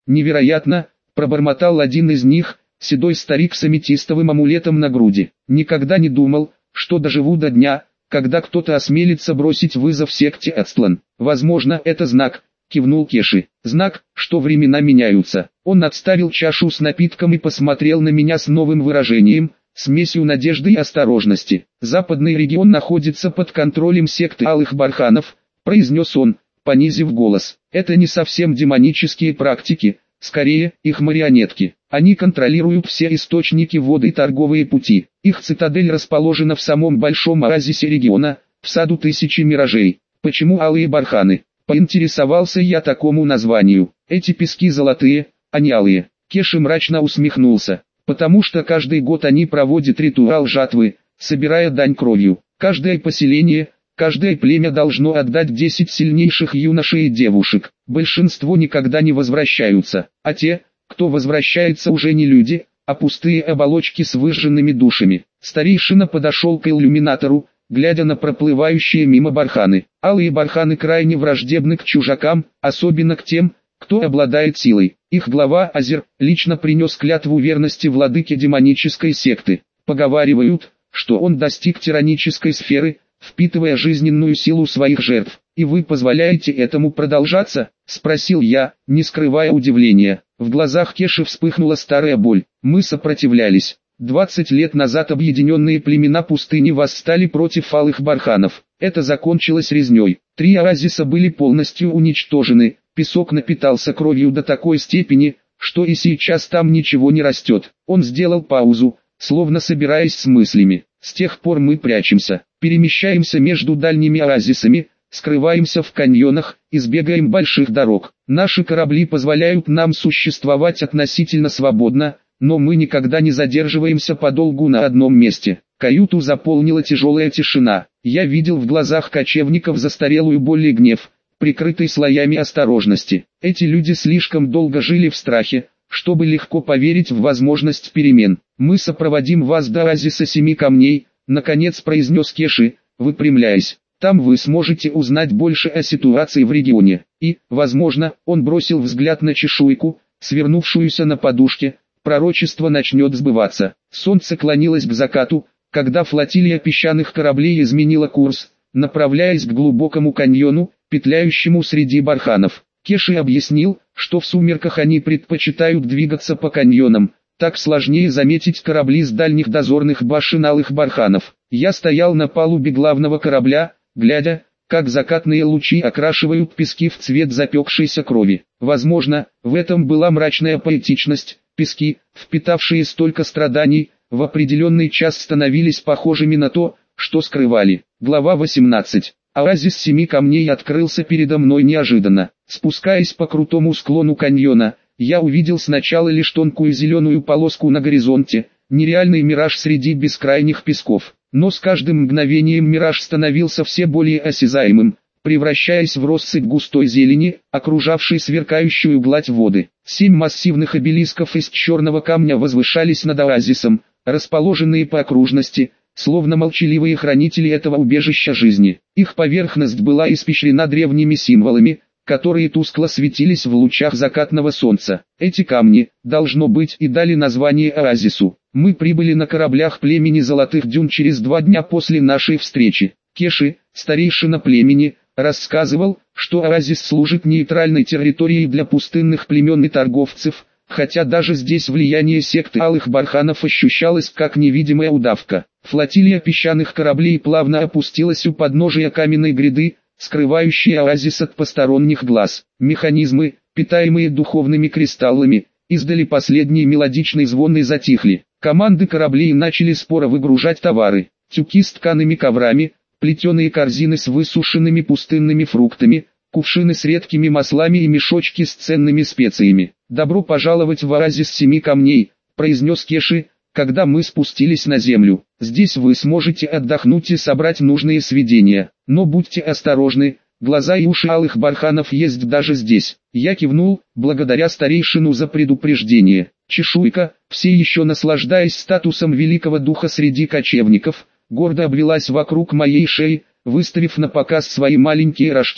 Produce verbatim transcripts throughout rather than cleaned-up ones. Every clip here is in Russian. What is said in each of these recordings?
«Невероятно», — пробормотал один из них, седой старик с аметистовым амулетом на груди. «Никогда не думал, что доживу до дня, когда кто-то осмелится бросить вызов секте Ацтлан. Возможно, это знак», — кивнул Кеши. «Знак, что времена меняются». Он отставил чашу с напитком и посмотрел на меня с новым выражением, смесью надежды и осторожности. «Западный регион находится под контролем секты Алых Барханов», — произнес он, понизив голос. «Это не совсем демонические практики, скорее, их марионетки. Они контролируют все источники воды и торговые пути. Их цитадель расположена в самом большом оазисе региона, в саду тысячи миражей. Почему Алые Барханы?» Поинтересовался я такому названию. «Эти пески золотые, а не алые». Кеши мрачно усмехнулся. «Потому что каждый год они проводят ритуал жатвы, собирая дань кровью. Каждое поселение, каждое племя должно отдать десять сильнейших юношей и девушек. Большинство никогда не возвращаются, а те, кто возвращается, уже не люди, а пустые оболочки с выжженными душами». Старейшина подошел к иллюминатору, глядя на проплывающие мимо барханы. Алые барханы крайне враждебны к чужакам, особенно к тем, кто обладает силой. Их глава Азер лично принес клятву верности владыке демонической секты. Поговаривают, что он достиг тиранической сферы, впитывая жизненную силу своих жертв. «И вы позволяете этому продолжаться?» – спросил я, не скрывая удивления. В глазах Кеши вспыхнула старая боль. Мы сопротивлялись. Двадцать лет назад объединенные племена пустыни восстали против Алых Барханов. Это закончилось резней. Три оазиса были полностью уничтожены. Песок напитался кровью до такой степени, что и сейчас там ничего не растет. Он сделал паузу, словно собираясь с мыслями. «С тех пор мы прячемся, перемещаемся между дальними оазисами, скрываемся в каньонах, избегаем больших дорог. Наши корабли позволяют нам существовать относительно свободно, но мы никогда не задерживаемся подолгу на одном месте». Каюту заполнила тяжелая тишина. Я видел в глазах кочевников застарелую боль и гнев, прикрытый слоями осторожности. Эти люди слишком долго жили в страхе, чтобы легко поверить в возможность перемен. «Мы сопроводим вас до оазиса Семи Камней», — наконец произнес Кеши, выпрямляясь. «Там вы сможете узнать больше о ситуации в регионе. И, возможно», — он бросил взгляд на чешуйку, свернувшуюся на подушке, «пророчество начнет сбываться». Солнце клонилось к закату, когда флотилия песчаных кораблей изменила курс, направляясь к глубокому каньону, петляющему среди барханов. Кеши объяснил, что в сумерках они предпочитают двигаться по каньонам, так сложнее заметить корабли с дальних дозорных башен Алых Барханов. Я стоял на палубе главного корабля, глядя, как закатные лучи окрашивают пески в цвет запекшейся крови. Возможно, в этом была мрачная поэтичность. Пески, впитавшие столько страданий, в определенный час становились похожими на то, что скрывали. Глава восемнадцать. Оазис Семи Камней открылся передо мной неожиданно. Спускаясь по крутому склону каньона, я увидел сначала лишь тонкую зеленую полоску на горизонте, нереальный мираж среди бескрайних песков. Но с каждым мгновением мираж становился все более осязаемым, превращаясь в россыпь густой зелени, окружавшей сверкающую гладь воды. Семь массивных обелисков из черного камня возвышались над оазисом, расположенные по окружности, словно молчаливые хранители этого убежища жизни. Их поверхность была испещрена древними символами, которые тускло светились в лучах закатного солнца. Эти камни, должно быть, и дали название оазису. Мы прибыли на кораблях племени Золотых Дюн через два дня после нашей встречи. Кеши, старейшина племени, рассказывал, что оазис служит нейтральной территорией для пустынных племен и торговцев, хотя даже здесь влияние секты Алых Барханов ощущалось как невидимая удавка. Флотилия песчаных кораблей плавно опустилась у подножия каменной гряды, скрывающей оазис от посторонних глаз. Механизмы, питаемые духовными кристаллами, издали последний мелодичный звон и затихли. Команды кораблей начали споро выгружать товары. Тюки с ткаными коврами, плетеные корзины с высушенными пустынными фруктами, кувшины с редкими маслами и мешочки с ценными специями. «Добро пожаловать в оазис Семи Камней», — произнес Кеши, когда мы спустились на землю. «Здесь вы сможете отдохнуть и собрать нужные сведения. Но будьте осторожны, глаза и уши Алых Барханов есть даже здесь». Я кивнул, благодаря старейшину за предупреждение. Чешуйка, все еще наслаждаясь статусом великого духа среди кочевников, гордо обвелась вокруг моей шеи, выставив на показ свои маленькие рожки,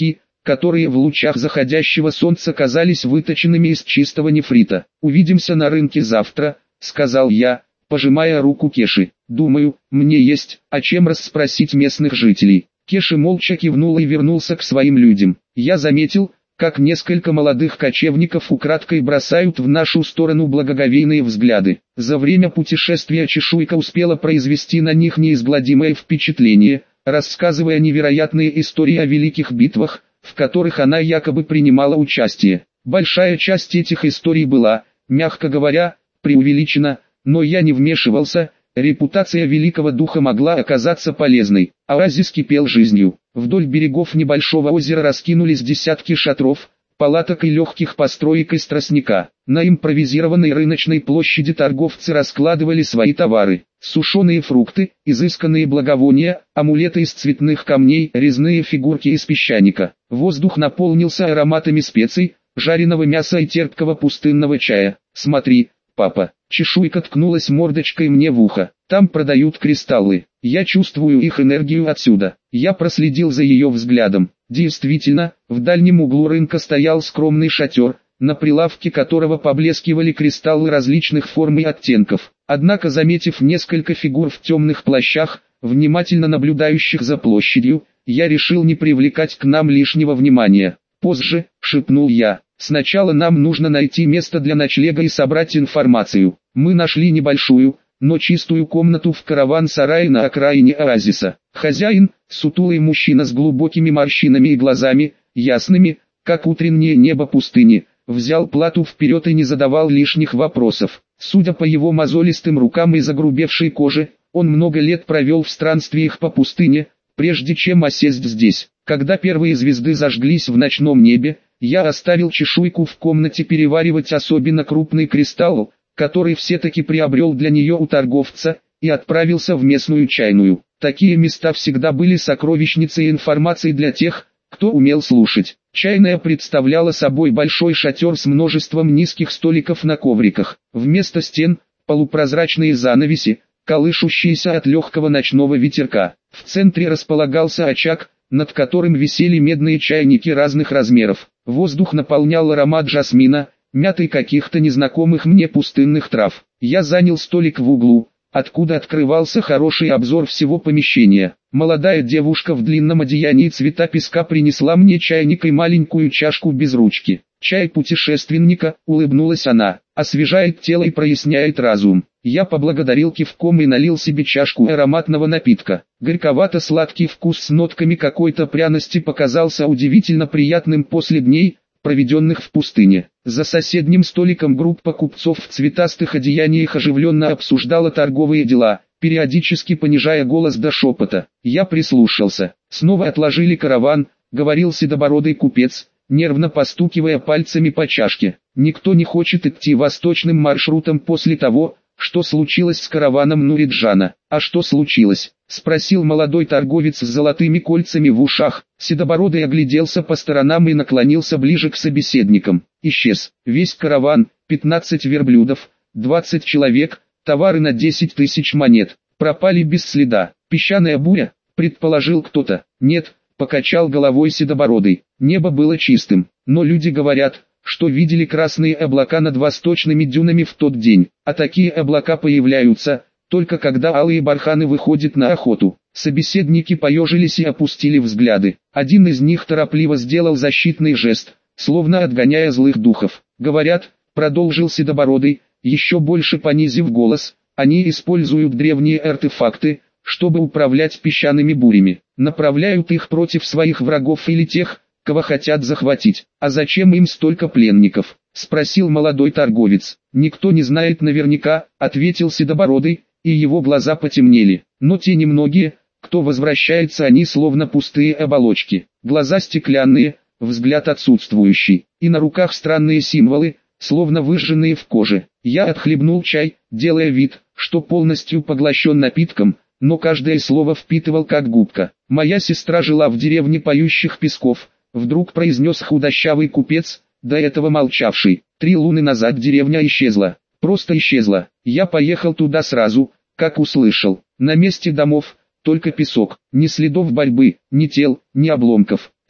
которые в лучах заходящего солнца казались выточенными из чистого нефрита. «Увидимся на рынке завтра», — сказал я, пожимая руку Кеши. «Думаю, мне есть о чем расспросить местных жителей». Кеши молча кивнул и вернулся к своим людям. Я заметил, как несколько молодых кочевников украдкой бросают в нашу сторону благоговейные взгляды. За время путешествия чешуйка успела произвести на них неизгладимое впечатление, рассказывая невероятные истории о великих битвах, в которых она якобы принимала участие. Большая часть этих историй была, мягко говоря, преувеличена, но я не вмешивался. Репутация великого духа могла оказаться полезной. Оазис кипел жизнью. Вдоль берегов небольшого озера раскинулись десятки шатров, палаток и легких построек из тростника. На импровизированной рыночной площади торговцы раскладывали свои товары. Сушеные фрукты, изысканные благовония, амулеты из цветных камней, резные фигурки из песчаника. Воздух наполнился ароматами специй, жареного мяса и терпкого пустынного чая. «Смотри, папа». Чешуйка ткнулась мордочкой мне в ухо. «Там продают кристаллы. Я чувствую их энергию отсюда». Я проследил за ее взглядом. Действительно, в дальнем углу рынка стоял скромный шатер, на прилавке которого поблескивали кристаллы различных форм и оттенков. Однако, заметив несколько фигур в темных плащах, внимательно наблюдающих за площадью, я решил не привлекать к нам лишнего внимания. «Позже», — шепнул я. «Сначала нам нужно найти место для ночлега и собрать информацию». Мы нашли небольшую, но чистую комнату в караван-сарае на окраине оазиса. Хозяин, сутулый мужчина с глубокими морщинами и глазами, ясными, как утреннее небо пустыни, взял плату вперед и не задавал лишних вопросов. Судя по его мозолистым рукам и загрубевшей коже, он много лет провел в странствиях по пустыне, прежде чем осесть здесь. Когда первые звезды зажглись в ночном небе, я оставил чешуйку в комнате переваривать особенно крупный кристалл, который все-таки приобрел для нее у торговца, и отправился в местную чайную. Такие места всегда были сокровищницей информации для тех, кто умел слушать. Чайная представляла собой большой шатер с множеством низких столиков на ковриках. Вместо стен – полупрозрачные занавеси, колышущиеся от легкого ночного ветерка. В центре располагался очаг, над которым висели медные чайники разных размеров. Воздух наполнял аромат жасмина, мяты каких-то незнакомых мне пустынных трав. Я занял столик в углу, откуда открывался хороший обзор всего помещения. Молодая девушка в длинном одеянии цвета песка принесла мне чайник и маленькую чашку без ручки. «Чай путешественника», — улыбнулась она, — «освежает тело и проясняет разум». Я поблагодарил кивком и налил себе чашку ароматного напитка. Горьковато-сладкий вкус с нотками какой-то пряности показался удивительно приятным после дней, проведенных в пустыне. За соседним столиком группа купцов в цветастых одеяниях оживленно обсуждала торговые дела, периодически понижая голос до шепота. Я прислушался. «Снова отложили караван», — говорил седобородый купец, нервно постукивая пальцами по чашке. «Никто не хочет идти восточным маршрутом после того, что случилось с караваном Нуриджана». «А что случилось?» — спросил молодой торговец с золотыми кольцами в ушах. Седобородый огляделся по сторонам и наклонился ближе к собеседникам. «Исчез. Весь караван, пятнадцать верблюдов, двадцать человек, товары на десять тысяч монет. Пропали без следа. Песчаная буря?» — предположил кто-то. «Нет», — покачал головой седобородый. «Небо было чистым, но люди говорят, что видели красные облака над восточными дюнами в тот день, а такие облака появляются, только когда алые барханы выходят на охоту». Собеседники поежились и опустили взгляды. Один из них торопливо сделал защитный жест, словно отгоняя злых духов. «Говорят», — продолжил седобородый, еще больше понизив голос, «они используют древние артефакты, чтобы управлять песчаными бурями, направляют их против своих врагов или тех, кого хотят захватить». «А зачем им столько пленников?» — спросил молодой торговец. «Никто не знает наверняка», — ответил седобородый, и его глаза потемнели. «Но те немногие, кто возвращается, они словно пустые оболочки, глаза стеклянные, взгляд отсутствующий, и на руках странные символы, словно выжженные в коже». Я отхлебнул чай, делая вид, что полностью поглощен напитком, но каждое слово впитывал как губка. «Моя сестра жила в деревне Поющих Песков», — вдруг произнес худощавый купец, до этого молчавший. «Три луны назад деревня исчезла, просто исчезла. Я поехал туда сразу, как услышал. На месте домов только песок, ни следов борьбы, ни тел, ни обломков.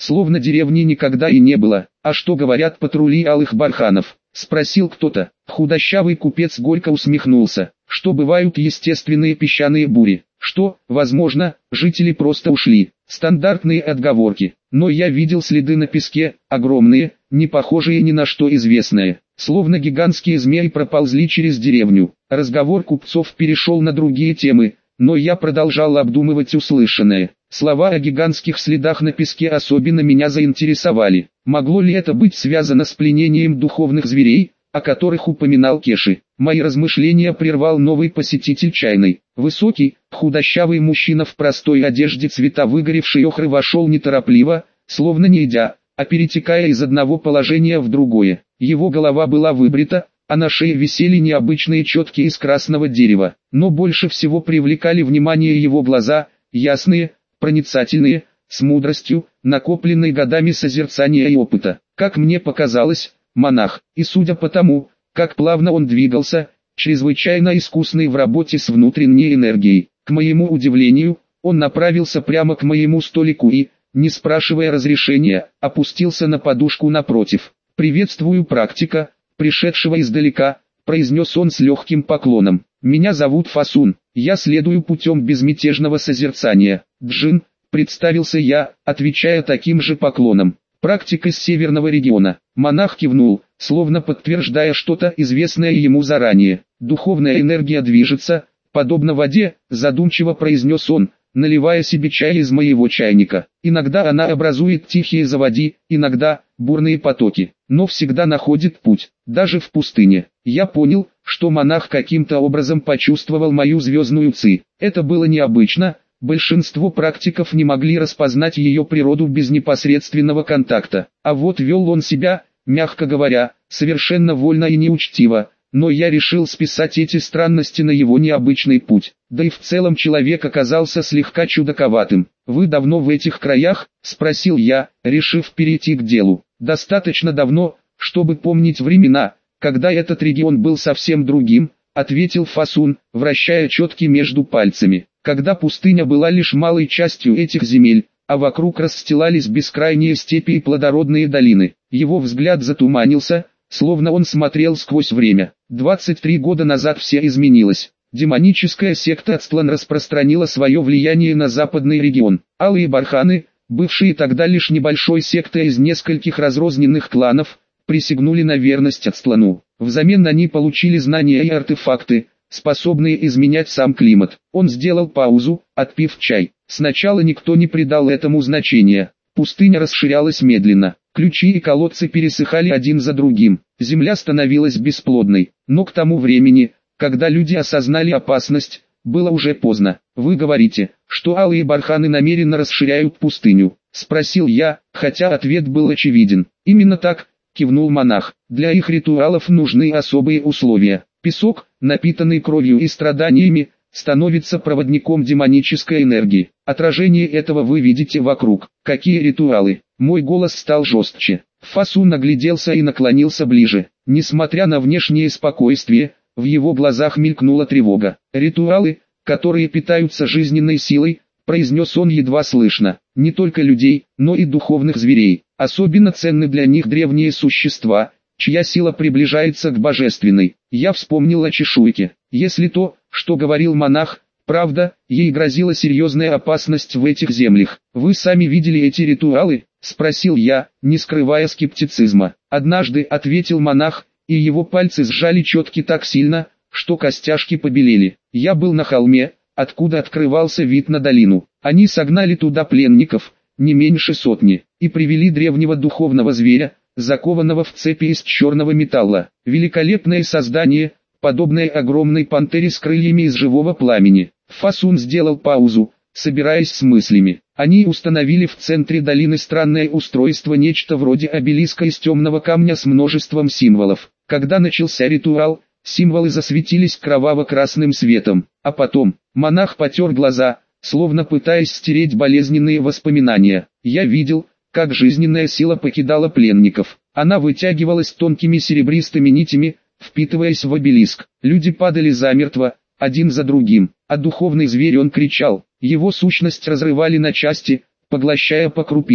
словно деревни никогда и не было. «А что говорят патрули алых барханов?» — спросил кто-то. Худощавый купец горько усмехнулся. «Что бывают естественные песчаные бури? Что, возможно, жители просто ушли. Стандартные отговорки. Но я видел следы на песке, огромные, не похожие ни на что известное. Словно гигантские змеи проползли через деревню». Разговор купцов перешел на другие темы, но я продолжал обдумывать услышанное. Слова о гигантских следах на песке особенно меня заинтересовали. Могло ли это быть связано с пленением духовных зверей, о которых упоминал Кеши? Мои размышления прервал новый посетитель чайной. Высокий, худощавый мужчина в простой одежде цвета выгоревшей охры вошел неторопливо, словно не идя, а перетекая из одного положения в другое. Его голова была выбрита, а на шее висели необычные четки из красного дерева. Но больше всего привлекали внимание его глаза, ясные, проницательные, с мудростью, накопленной годами созерцания и опыта. Как мне показалось, монах, и судя по тому, как плавно он двигался, чрезвычайно искусный в работе с внутренней энергией. К моему удивлению, он направился прямо к моему столику и, не спрашивая разрешения, опустился на подушку напротив. «Приветствую практика, пришедшего издалека», — произнес он с легким поклоном. «Меня зовут Фасун, я следую путем безмятежного созерцания». «Джин», — представился я, отвечая таким же поклоном. «Практик из северного региона». Монах кивнул, словно подтверждая что-то известное ему заранее. «Духовная энергия движется, подобно воде», — задумчиво произнес он, наливая себе чай из моего чайника. «Иногда она образует тихие заводи, иногда бурные потоки, но всегда находит путь, даже в пустыне». Я понял, что монах каким-то образом почувствовал мою звездную ци. Это было необычно, большинство практиков не могли распознать ее природу без непосредственного контакта. А вот вел он себя, мягко говоря, совершенно вольно и неучтиво. Но я решил списать эти странности на его необычный путь. Да и в целом человек оказался слегка чудаковатым. «Вы давно в этих краях?» – спросил я, решив перейти к делу. «Достаточно давно, чтобы помнить времена, когда этот регион был совсем другим», – ответил Фасун, вращая четки между пальцами. «Когда пустыня была лишь малой частью этих земель, а вокруг расстилались бескрайние степи и плодородные долины». Его взгляд затуманился, словно он смотрел сквозь время. двадцать три года назад все изменилось. Демоническая секта Ацтлан распространила свое влияние на западный регион. Алые барханы, бывшие тогда лишь небольшой сектой из нескольких разрозненных кланов, присягнули на верность Ацтлану. Взамен они получили знания и артефакты, способные изменять сам климат. Он сделал паузу, отпив чай. Сначала никто не придал этому значения. Пустыня расширялась медленно. Ключи и колодцы пересыхали один за другим. Земля становилась бесплодной. Но к тому времени, когда люди осознали опасность, было уже поздно. «Вы говорите, что алые барханы намеренно расширяют пустыню?» – спросил я, хотя ответ был очевиден. «Именно так», – кивнул монах. «Для их ритуалов нужны особые условия. Песок, напитанный кровью и страданиями, становится проводником демонической энергии. Отражение этого вы видите вокруг. Какие ритуалы?» Мой голос стал жестче. Фасун нагляделся и наклонился ближе. Несмотря на внешнее спокойствие, в его глазах мелькнула тревога. «Ритуалы, которые питаются жизненной силой», — произнес он едва слышно. «Не только людей, но и духовных зверей. Особенно ценны для них древние существа, чья сила приближается к божественной». Я вспомнил о чешуйке. Если то, что говорил монах, правда, ей грозила серьезная опасность в этих землях. «Вы сами видели эти ритуалы?» — спросил я, не скрывая скептицизма. «Однажды», — ответил монах, и его пальцы сжали четки так сильно, что костяшки побелели. «Я был на холме, откуда открывался вид на долину. Они согнали туда пленников, не меньше сотни, и привели древнего духовного зверя, закованного в цепи из черного металла. Великолепное создание, подобное огромной пантере с крыльями из живого пламени». Фасун сделал паузу, собираясь с мыслями. «Они установили в центре долины странное устройство, нечто вроде обелиска из темного камня с множеством символов. Когда начался ритуал, символы засветились кроваво-красным светом, а потом, монах потер глаза, словно пытаясь стереть болезненные воспоминания. Я видел, как жизненная сила покидала пленников. Она вытягивалась тонкими серебристыми нитями, впитываясь в обелиск. Люди падали замертво, один за другим, а духовный зверь он кричал. Его сущность разрывали на части, поглощая по крупицам.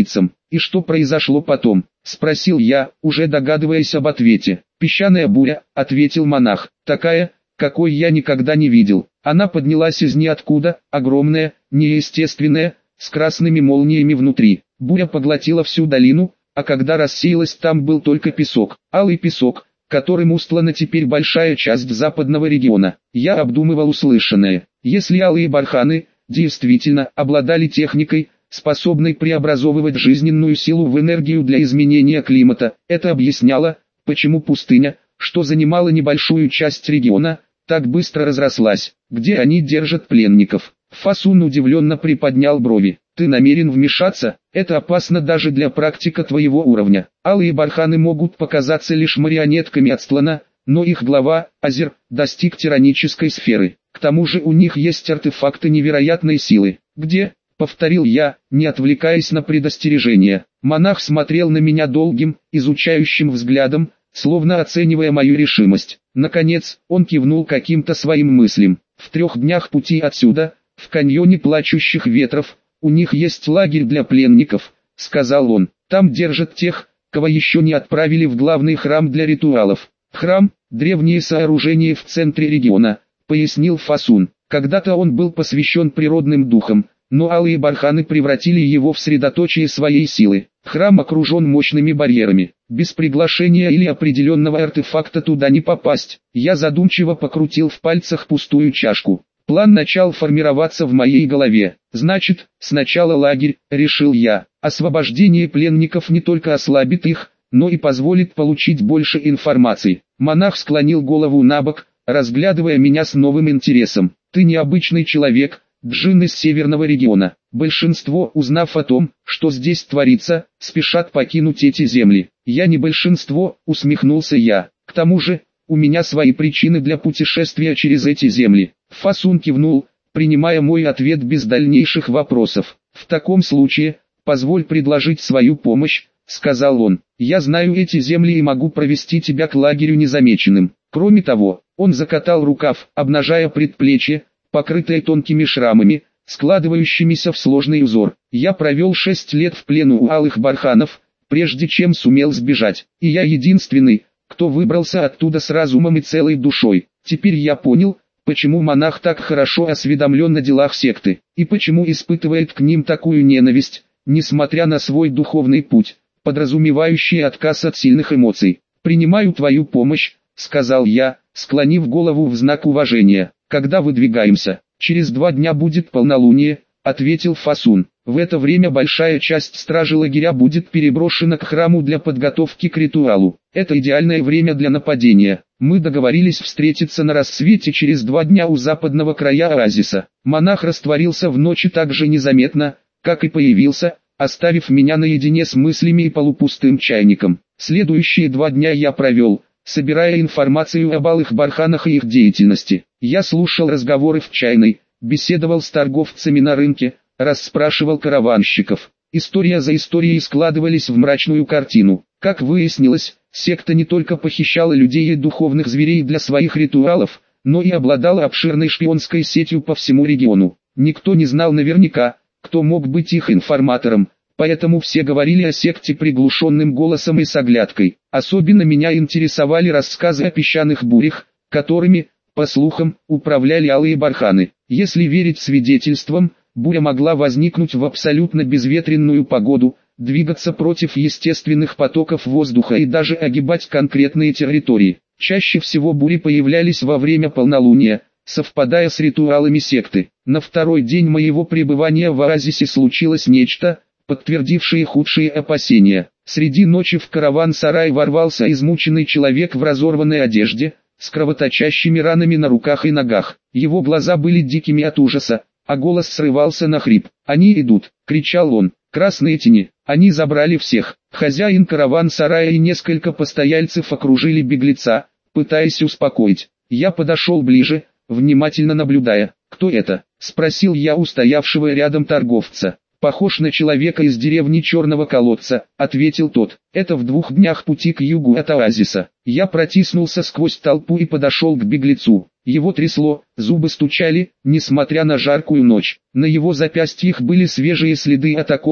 «И что произошло потом?» — спросил я, уже догадываясь об ответе. «Песчаная буря», — ответил монах, — «такая, какой я никогда не видел. Она поднялась из ниоткуда, огромная, неестественная, с красными молниями внутри. Буря поглотила всю долину, а когда рассеялась, там был только песок, алый песок, которым устлана теперь большая часть западного региона». Я обдумывал услышанное. Если алые барханы действительно обладали техникой, способной преобразовывать жизненную силу в энергию для изменения климата, это объясняло, почему пустыня, что занимала небольшую часть региона, так быстро разрослась. «Где они держат пленников?» Фасун удивленно приподнял брови. «Ты намерен вмешаться? Это опасно даже для практика твоего уровня. Алые барханы могут показаться лишь марионетками Ацтлана, но их глава, Азер, достиг тиранической сферы. К тому же у них есть артефакты невероятной силы». «Где?» — повторил я, не отвлекаясь на предостережение. Монах смотрел на меня долгим, изучающим взглядом, словно оценивая мою решимость. Наконец, он кивнул каким-то своим мыслям. «В трех днях пути отсюда, в каньоне Плачущих Ветров, у них есть лагерь для пленников», — сказал он. «Там держат тех, кого еще не отправили в главный храм для ритуалов». «Храм — древнее сооружение в центре региона», — пояснил Фасун. «Когда-то он был посвящен природным духам, но алые барханы превратили его в средоточие своей силы. Храм окружен мощными барьерами. Без приглашения или определенного артефакта туда не попасть». Я задумчиво покрутил в пальцах пустую чашку. План начал формироваться в моей голове. «Значит, сначала лагерь», — решил я. «Освобождение пленников не только ослабит их, но и позволит получить больше информации». Монах склонил голову набок, разглядывая меня с новым интересом. «Ты необычный человек, джин из северного региона. Большинство, узнав о том, что здесь творится, спешат покинуть эти земли». «Я не большинство», — усмехнулся я. «К тому же, у меня свои причины для путешествия через эти земли». Фасун кивнул, принимая мой ответ без дальнейших вопросов. «В таком случае, позволь предложить свою помощь», — сказал он. «Я знаю эти земли и могу провести тебя к лагерю незамеченным. Кроме того», — он закатал рукав, обнажая предплечье, покрытое тонкими шрамами, складывающимися в сложный узор. «Я провел шесть лет в плену у алых барханов, прежде чем сумел сбежать, и я единственный, кто выбрался оттуда с разумом и целой душой. Теперь я понял, почему монах так хорошо осведомлен о делах секты, и почему испытывает к ним такую ненависть, несмотря на свой духовный путь, подразумевающий отказ от сильных эмоций. «Принимаю твою помощь», — сказал я, склонив голову в знак уважения. «Когда выдвигаемся?» «Через два дня будет полнолуние», — ответил Фасун. «В это время большая часть стражи лагеря будет переброшена к храму для подготовки к ритуалу. Это идеальное время для нападения. Мы договорились встретиться на рассвете через два дня у западного края оазиса». Монах растворился в ночи так же незаметно, как и появился, оставив меня наедине с мыслями и полупустым чайником. Следующие два дня я провел, собирая информацию об алых барханах и их деятельности. Я слушал разговоры в чайной, беседовал с торговцами на рынке, расспрашивал караванщиков. История за историей складывались в мрачную картину. Как выяснилось, секта не только похищала людей и духовных зверей для своих ритуалов, но и обладала обширной шпионской сетью по всему региону. Никто не знал наверняка, кто мог быть их информатором, поэтому все говорили о секте приглушенным голосом и с оглядкой. Особенно меня интересовали рассказы о песчаных бурях, которыми, по слухам, управляли алые барханы. Если верить свидетельствам, буря могла возникнуть в абсолютно безветренную погоду, двигаться против естественных потоков воздуха и даже огибать конкретные территории. Чаще всего бури появлялись во время полнолуния, совпадая с ритуалами секты. На второй день моего пребывания в оазисе случилось нечто, подтвердившее худшие опасения. Среди ночи в караван-сарай ворвался измученный человек в разорванной одежде, с кровоточащими ранами на руках и ногах. Его глаза были дикими от ужаса, а голос срывался на хрип. «Они идут!» — кричал он. «Красные тени! Они забрали всех!» Хозяин караван-сарая и несколько постояльцев окружили беглеца, пытаясь успокоить. Я подошел ближе, внимательно наблюдая. «Кто это?» — спросил я у стоявшего рядом торговца. «Похож на человека из деревни Черного Колодца», — ответил тот. «Это в двух днях пути к югу от оазиса». Я протиснулся сквозь толпу и подошел к беглецу. Его трясло, зубы стучали, несмотря на жаркую ночь. На его запястьях были свежие следы от оков,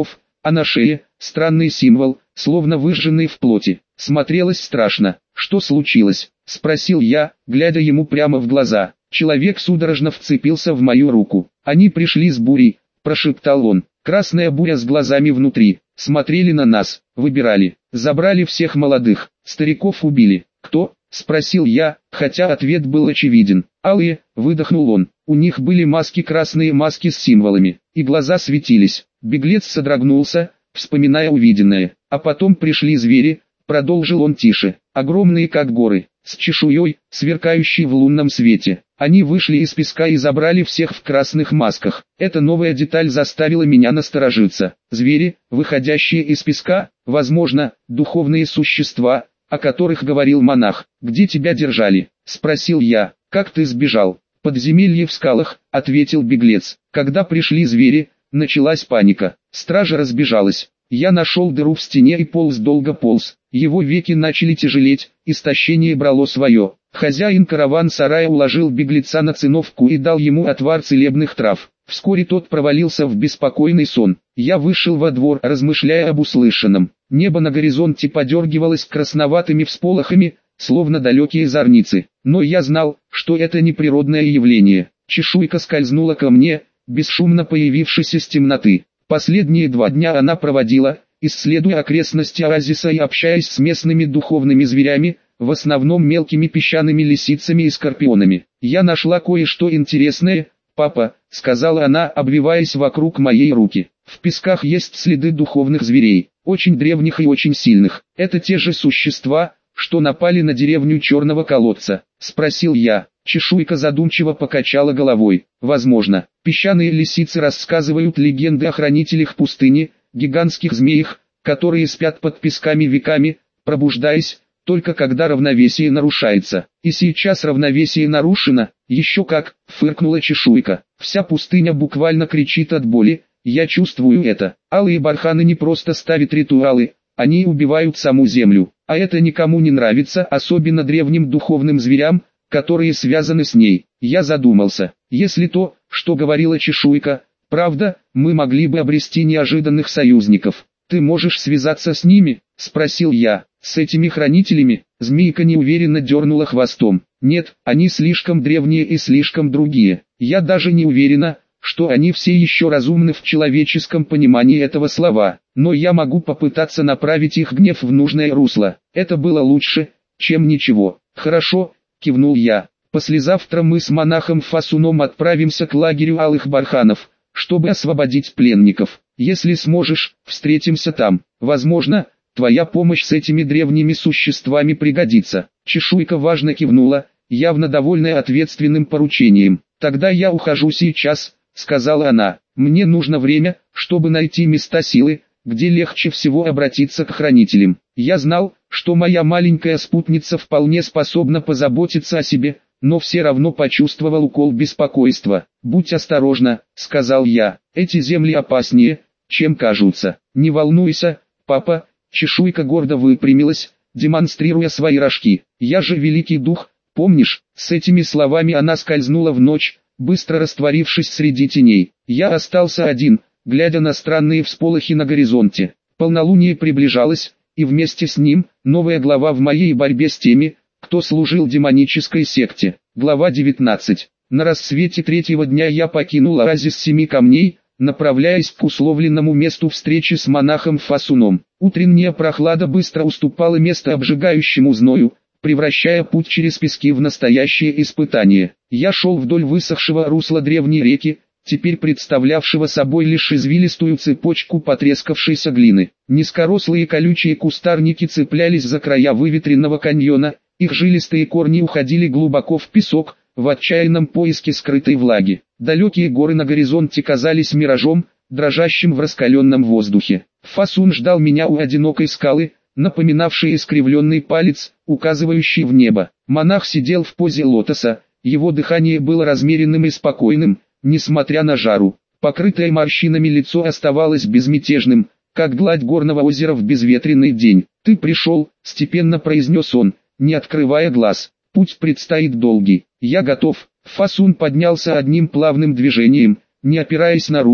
а на шее – странный символ, словно выжженный в плоти. Смотрелось страшно. «Что случилось?» – спросил я, глядя ему прямо в глаза. Человек судорожно вцепился в мою руку. «Они пришли с бурей», – прошептал он. «Красная буря с глазами внутри. Смотрели на нас, выбирали. Забрали всех молодых. Стариков убили». «Кто?» – спросил я, хотя ответ был очевиден. «Алые», – выдохнул он. «У них были маски, красные маски с символами, и глаза светились». Беглец содрогнулся, вспоминая увиденное. «А потом пришли звери», – продолжил он тише, – «огромные как горы, с чешуей, сверкающей в лунном свете. Они вышли из песка и забрали всех в красных масках. Эта новая деталь заставила меня насторожиться. Звери, выходящие из песка, возможно, духовные существа, о которых говорил монах. «Где тебя держали?» – спросил я. «Как ты сбежал?» «Подземелье в скалах», – ответил беглец. «Когда пришли звери, началась паника. Стража разбежалась. Я нашел дыру в стене и полз, долго полз. Его веки начали тяжелеть, истощение брало свое. Хозяин караван-сарая уложил беглеца на циновку и дал ему отвар целебных трав. Вскоре тот провалился в беспокойный сон. Я вышел во двор, размышляя об услышанном. Небо на горизонте подергивалось красноватыми всполохами, словно далекие зорницы. Но я знал, что это не природное явление. Чешуйка скользнула ко мне, бесшумно появившись из темноты. Последние два дня она проводила, исследуя окрестности оазиса и общаясь с местными духовными зверями, в основном мелкими песчаными лисицами и скорпионами. «Я нашла кое-что интересное, папа», — сказала она, обвиваясь вокруг моей руки. «В песках есть следы духовных зверей, очень древних и очень сильных. Это те же существа, что напали на деревню Черного колодца?» — спросил я. Чешуйка задумчиво покачала головой. «Возможно, песчаные лисицы рассказывают легенды о хранителях пустыни, гигантских змеях, которые спят под песками веками, пробуждаясь, только когда равновесие нарушается. И сейчас равновесие нарушено, еще как», — фыркнула чешуйка. «Вся пустыня буквально кричит от боли, я чувствую это. Алые барханы не просто ставят ритуалы, они убивают саму землю. А это никому не нравится, особенно древним духовным зверям, которые связаны с ней». Я задумался. Если то, что говорила чешуйка, правда, мы могли бы обрести неожиданных союзников. «Ты можешь связаться с ними?» — спросил я. «С этими хранителями?» Змейка неуверенно дернула хвостом. «Нет, они слишком древние и слишком другие. Я даже не уверена, что они все еще разумны в человеческом понимании этого слова. Но я могу попытаться направить их гнев в нужное русло. Это было лучше, чем ничего». «Хорошо», — кивнул я. «Послезавтра мы с монахом Фасуном отправимся к лагерю Алых Барханов, чтобы освободить пленников. Если сможешь, встретимся там. Возможно, твоя помощь с этими древними существами пригодится». Чешуйка важно кивнула, явно довольная ответственным поручением. «Тогда я ухожу сейчас», — сказала она. «Мне нужно время, чтобы найти места силы, где легче всего обратиться к хранителям. Я знал, что моя маленькая спутница вполне способна позаботиться о себе, но все равно почувствовал укол беспокойства. «Будь осторожна», — сказал я, — «эти земли опаснее, чем кажутся». «Не волнуйся, папа», — чешуйка гордо выпрямилась, демонстрируя свои рожки. «Я же великий дух, помнишь?» С этими словами она скользнула в ночь, быстро растворившись среди теней. Я остался один, глядя на странные всполохи на горизонте. Полнолуние приближалось, и вместе с ним новая глава в моей борьбе с теми, кто служил демонической секте. Глава девятнадцать. На рассвете третьего дня я покинул оазис Семи Камней, направляясь к условленному месту встречи с монахом Фасуном. Утренняя прохлада быстро уступала место обжигающему зною, превращая путь через пески в настоящее испытание. Я шел вдоль высохшего русла древней реки, теперь представлявшего собой лишь извилистую цепочку потрескавшейся глины. Низкорослые колючие кустарники цеплялись за края выветренного каньона, их жилистые корни уходили глубоко в песок, в отчаянном поиске скрытой влаги. Далекие горы на горизонте казались миражом, дрожащим в раскаленном воздухе. Фасун ждал меня у одинокой скалы, напоминавшей искривленный палец, указывающий в небо. Монах сидел в позе лотоса, его дыхание было размеренным и спокойным, несмотря на жару. Покрытое морщинами лицо оставалось безмятежным, как гладь горного озера в безветренный день. «Ты пришел», — степенно произнес он, не открывая глаз. «Путь предстоит долгий. Я готов». Фасун поднялся одним плавным движением, не опираясь на руки,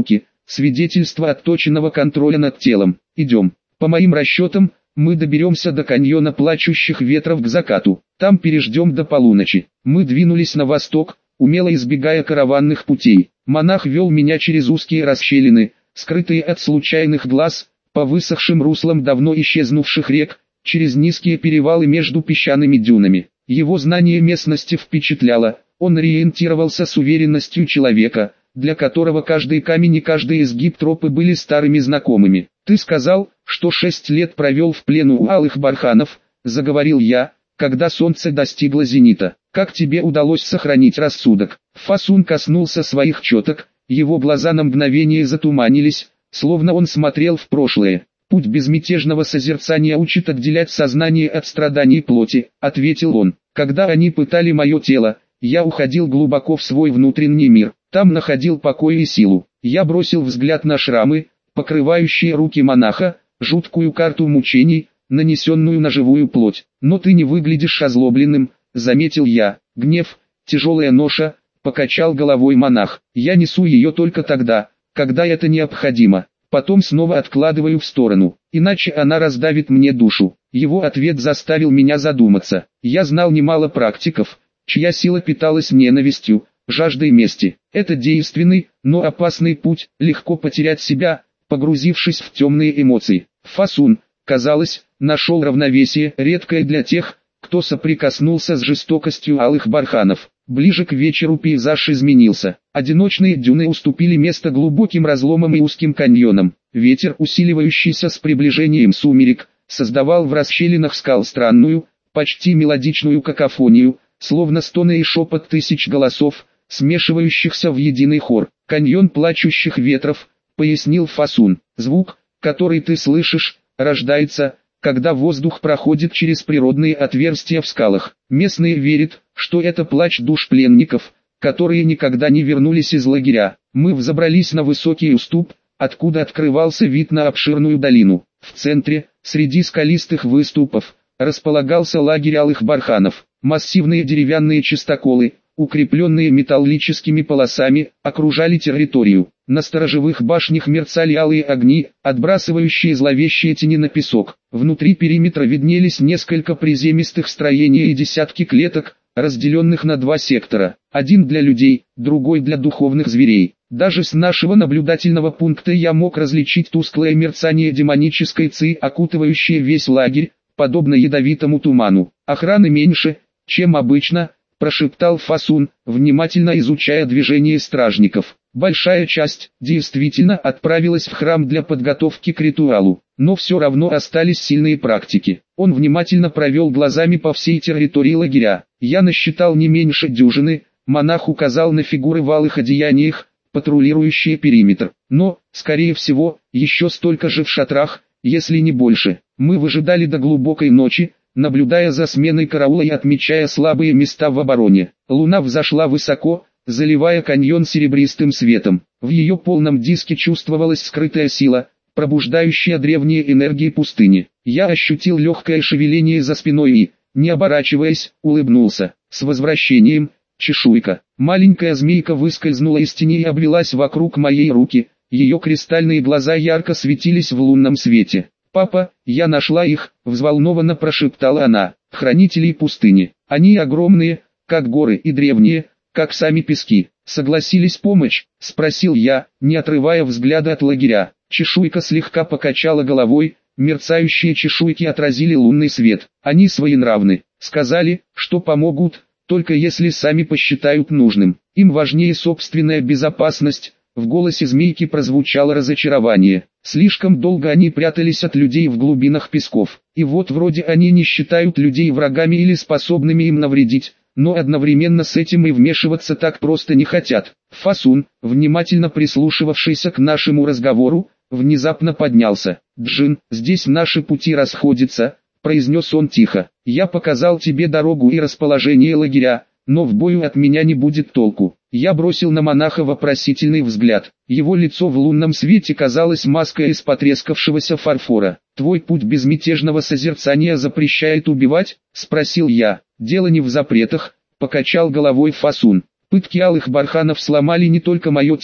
свидетельство отточенного контроля над телом. Идем. По моим расчетам, мы доберемся до каньона Плачущих Ветров к закату. Там переждем до полуночи. Мы двинулись на восток, умело избегая караванных путей. Монах вел меня через узкие расщелины, скрытые от случайных глаз, по высохшим руслам давно исчезнувших рек, через низкие перевалы между песчаными дюнами. Его знание местности впечатляло, он ориентировался с уверенностью человека, для которого каждый камень и каждый изгиб тропы были старыми знакомыми. «Ты сказал, что шесть лет провел в плену у алых барханов», — заговорил я, когда солнце достигло зенита. «Как тебе удалось сохранить рассудок?» Фасун коснулся своих четок, его глаза на мгновение затуманились, словно он смотрел в прошлое. «Путь безмятежного созерцания учит отделять сознание от страданий плоти», — ответил он. «Когда они пытали мое тело, я уходил глубоко в свой внутренний мир, там находил покой и силу. Я бросил взгляд на шрамы, покрывающие руки монаха, жуткую карту мучений, нанесенную на живую плоть. Но ты не выглядишь озлобленным», — заметил я. «Гнев, тяжелая ноша», — покачал головой монах. «Я несу ее только тогда, когда это необходимо. Потом снова откладываю в сторону, иначе она раздавит мне душу». Его ответ заставил меня задуматься. Я знал немало практиков, чья сила питалась ненавистью, жаждой мести. Это действенный, но опасный путь, легко потерять себя, погрузившись в темные эмоции. Фасун, казалось, нашел равновесие, редкое для тех, кто соприкоснулся с жестокостью алых барханов. Ближе к вечеру пейзаж изменился. Одиночные дюны уступили место глубоким разломам и узким каньонам. Ветер, усиливающийся с приближением сумерек, создавал в расщелинах скал странную, почти мелодичную какофонию, словно стоны и шепот тысяч голосов, смешивающихся в единый хор. «Каньон Плачущих Ветров», — пояснил Фасун. «Звук, который ты слышишь, рождается, когда воздух проходит через природные отверстия в скалах. Местные верят, что это плач душ пленников, которые никогда не вернулись из лагеря». Мы взобрались на высокий уступ, откуда открывался вид на обширную долину. В центре, среди скалистых выступов, располагался лагерь алых барханов. Массивные деревянные чистоколы, укрепленные металлическими полосами, окружали территорию. На сторожевых башнях мерцали алые огни, отбрасывающие зловещие тени на песок. Внутри периметра виднелись несколько приземистых строений и десятки клеток, разделенных на два сектора. Один для людей, другой для духовных зверей. Даже с нашего наблюдательного пункта я мог различить тусклое мерцание демонической ци, окутывающее весь лагерь, подобно ядовитому туману. «Охраны меньше, чем обычно», — прошептал Фасун, внимательно изучая движение стражников. Большая часть, действительно, отправилась в храм для подготовки к ритуалу, но все равно остались сильные практики. Он внимательно провел глазами по всей территории лагеря. Я насчитал не меньше дюжины, монах указал на фигуры в алых одеяниях, патрулирующие периметр. Но, скорее всего, еще столько же в шатрах, если не больше. Мы выжидали до глубокой ночи, наблюдая за сменой караула и отмечая слабые места в обороне. Луна взошла высоко, заливая каньон серебристым светом. В ее полном диске чувствовалась скрытая сила, пробуждающая древние энергии пустыни. Я ощутил легкое шевеление за спиной и, не оборачиваясь, улыбнулся. «С возвращением, чешуйка!» Маленькая змейка выскользнула из тени и обвелась вокруг моей руки, ее кристальные глаза ярко светились в лунном свете. «Папа, я нашла их», — взволнованно прошептала она. «Хранителей пустыни. Они огромные, как горы, и древние, как сами пески. Согласились помочь?» — спросил я, не отрывая взгляда от лагеря. Чешуйка слегка покачала головой, мерцающие чешуйки отразили лунный свет. «Они своенравны. Сказали, что помогут, только если сами посчитают нужным. Им важнее собственная безопасность». В голосе змейки прозвучало разочарование. Слишком долго они прятались от людей в глубинах песков. И вот вроде они не считают людей врагами или способными им навредить, но одновременно с этим и вмешиваться так просто не хотят. Фасун, внимательно прислушивавшийся к нашему разговору, внезапно поднялся. «Джин, здесь наши пути расходятся», — произнес он тихо. «Я показал тебе дорогу и расположение лагеря, но в бою от меня не будет толку». Я бросил на монаха вопросительный взгляд. Его лицо в лунном свете казалось маской из потрескавшегося фарфора. «Твой путь безмятежного созерцания запрещает убивать?» — спросил я. «Дело не в запретах», — покачал головой Фасун. «Пытки алых барханов сломали не только мое тело,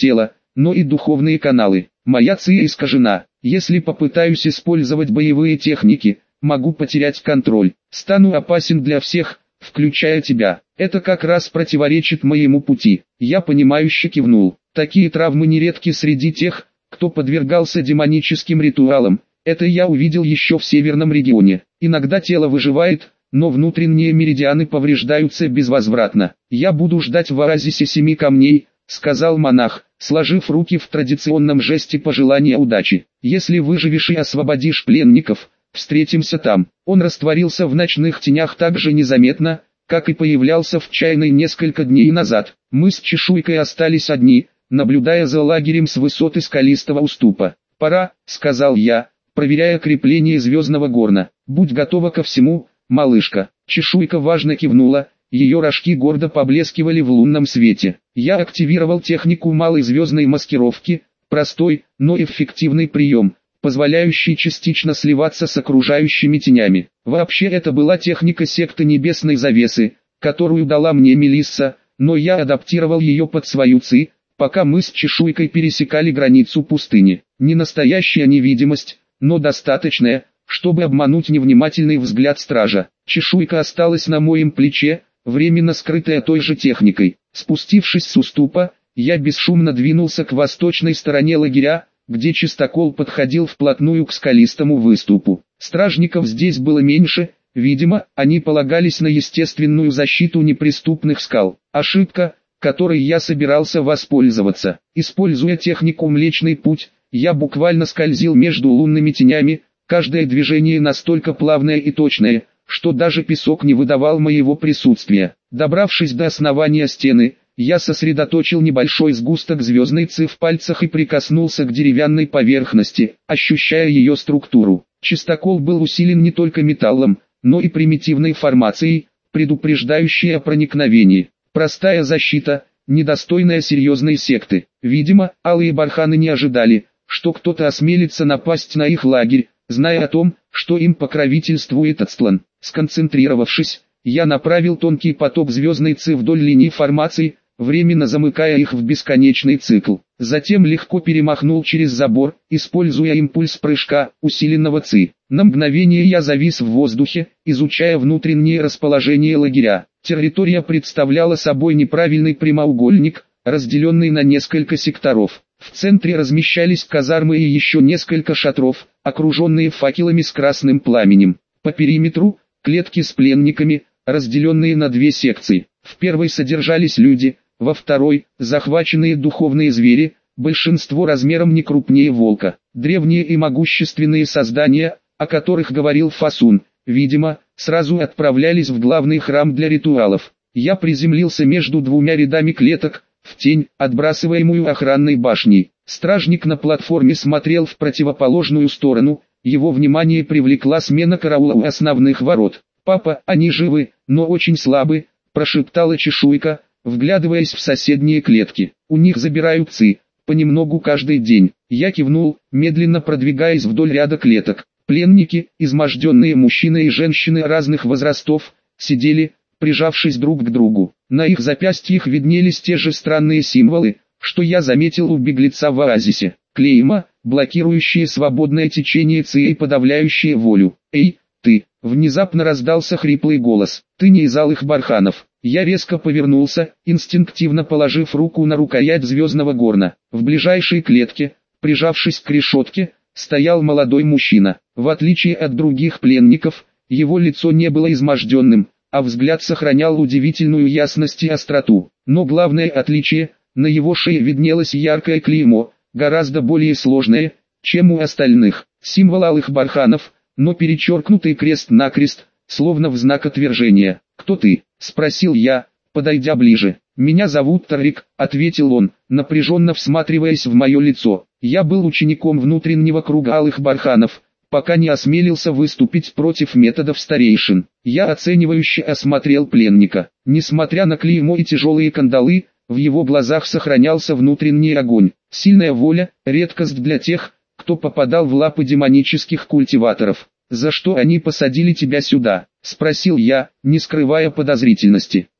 но и духовные каналы. Моя ци искажена. Если попытаюсь использовать боевые техники, могу потерять контроль. Стану опасен для всех, включая тебя. Это как раз противоречит моему пути. Я понимающе кивнул. Такие травмы нередки среди тех, кто подвергался демоническим ритуалам. Это я увидел еще в северном регионе. Иногда тело выживает, но внутренние меридианы повреждаются безвозвратно. «Я буду ждать в оазисе семи камней», — сказал монах, сложив руки в традиционном жесте пожелания удачи. «Если выживешь и освободишь пленников, встретимся там». Он растворился в ночных тенях так же незаметно, как и появлялся в чайной несколько дней назад. Мы с Чешуйкой остались одни, наблюдая за лагерем с высоты скалистого уступа. «Пора», — сказал я, проверяя крепление звездного горна. «Будь готова ко всему, малышка». Чешуйка важно кивнула, ее рожки гордо поблескивали в лунном свете. Я активировал технику малой звездной маскировки, простой, но эффективный прием, позволяющий частично сливаться с окружающими тенями. Вообще это была техника секты Небесной Завесы, которую дала мне Мелисса, но я адаптировал ее под свою ци, пока мы с Чешуйкой пересекали границу пустыни. Не настоящая невидимость, но достаточная, чтобы обмануть невнимательный взгляд стража. Чешуйка осталась на моем плече, временно скрытая той же техникой. Спустившись с уступа, я бесшумно двинулся к восточной стороне лагеря, где чистокол подходил вплотную к скалистому выступу. Стражников здесь было меньше, видимо, они полагались на естественную защиту неприступных скал. Ошибка, которой я собирался воспользоваться. Используя технику Млечный Путь, я буквально скользил между лунными тенями, каждое движение настолько плавное и точное, что даже песок не выдавал моего присутствия. Добравшись до основания стены, я сосредоточил небольшой сгусток звездной ци в пальцах и прикоснулся к деревянной поверхности, ощущая ее структуру. Чистокол был усилен не только металлом, но и примитивной формацией, предупреждающей о проникновении. Простая защита, недостойная серьезной секты. Видимо, алые барханы не ожидали, что кто-то осмелится напасть на их лагерь, зная о том, что им покровительствует Ацтлан. Сконцентрировавшись, я направил тонкий поток звездной ци вдоль линий формаций, временно замыкая их в бесконечный цикл. Затем легко перемахнул через забор, используя импульс прыжка, усиленного ци. На мгновение я завис в воздухе, изучая внутреннее расположение лагеря. Территория представляла собой неправильный прямоугольник, разделенный на несколько секторов. В центре размещались казармы и еще несколько шатров, окруженные факелами с красным пламенем. По периметру – клетки с пленниками, разделенные на две секции. В первой содержались люди, во второй – захваченные духовные звери, большинство размером не крупнее волка. Древние и могущественные создания, о которых говорил Фасун, видимо, сразу отправлялись в главный храм для ритуалов. Я приземлился между двумя рядами клеток, в тень, отбрасываемую охранной башней. Стражник на платформе смотрел в противоположную сторону, его внимание привлекла смена караула у основных ворот. «Папа, они живы, но очень слабы», – прошептала Чешуйка, вглядываясь в соседние клетки. «У них забирают ци, понемногу каждый день». Я кивнул, медленно продвигаясь вдоль ряда клеток. Пленники, изможденные мужчины и женщины разных возрастов, сидели, прижавшись друг к другу. На их запястьях виднелись те же странные символы, что я заметил у беглеца в оазисе. Клейма, блокирующие свободное течение ци и подавляющие волю. «Эй, ты!» — внезапно раздался хриплый голос. «Ты не из алых барханов». Я резко повернулся, инстинктивно положив руку на рукоять звездного горна. В ближайшей клетке, прижавшись к решетке, стоял молодой мужчина. В отличие от других пленников, его лицо не было изможденным, а взгляд сохранял удивительную ясность и остроту. Но главное отличие, на его шее виднелось яркое клеймо, гораздо более сложное, чем у остальных. Символ алых барханов, но перечеркнутый крест-накрест, словно в знак отвержения. «Кто ты?» — спросил я, подойдя ближе. «Меня зовут Тарик», — ответил он, напряженно всматриваясь в мое лицо. «Я был учеником внутреннего круга алых барханов, пока не осмелился выступить против методов старейшин». Я оценивающе осмотрел пленника. Несмотря на клеймо и тяжелые кандалы, в его глазах сохранялся внутренний огонь. Сильная воля — редкость для тех, кто попадал в лапы демонических культиваторов. «За что они посадили тебя сюда?» — спросил я, не скрывая подозрительности.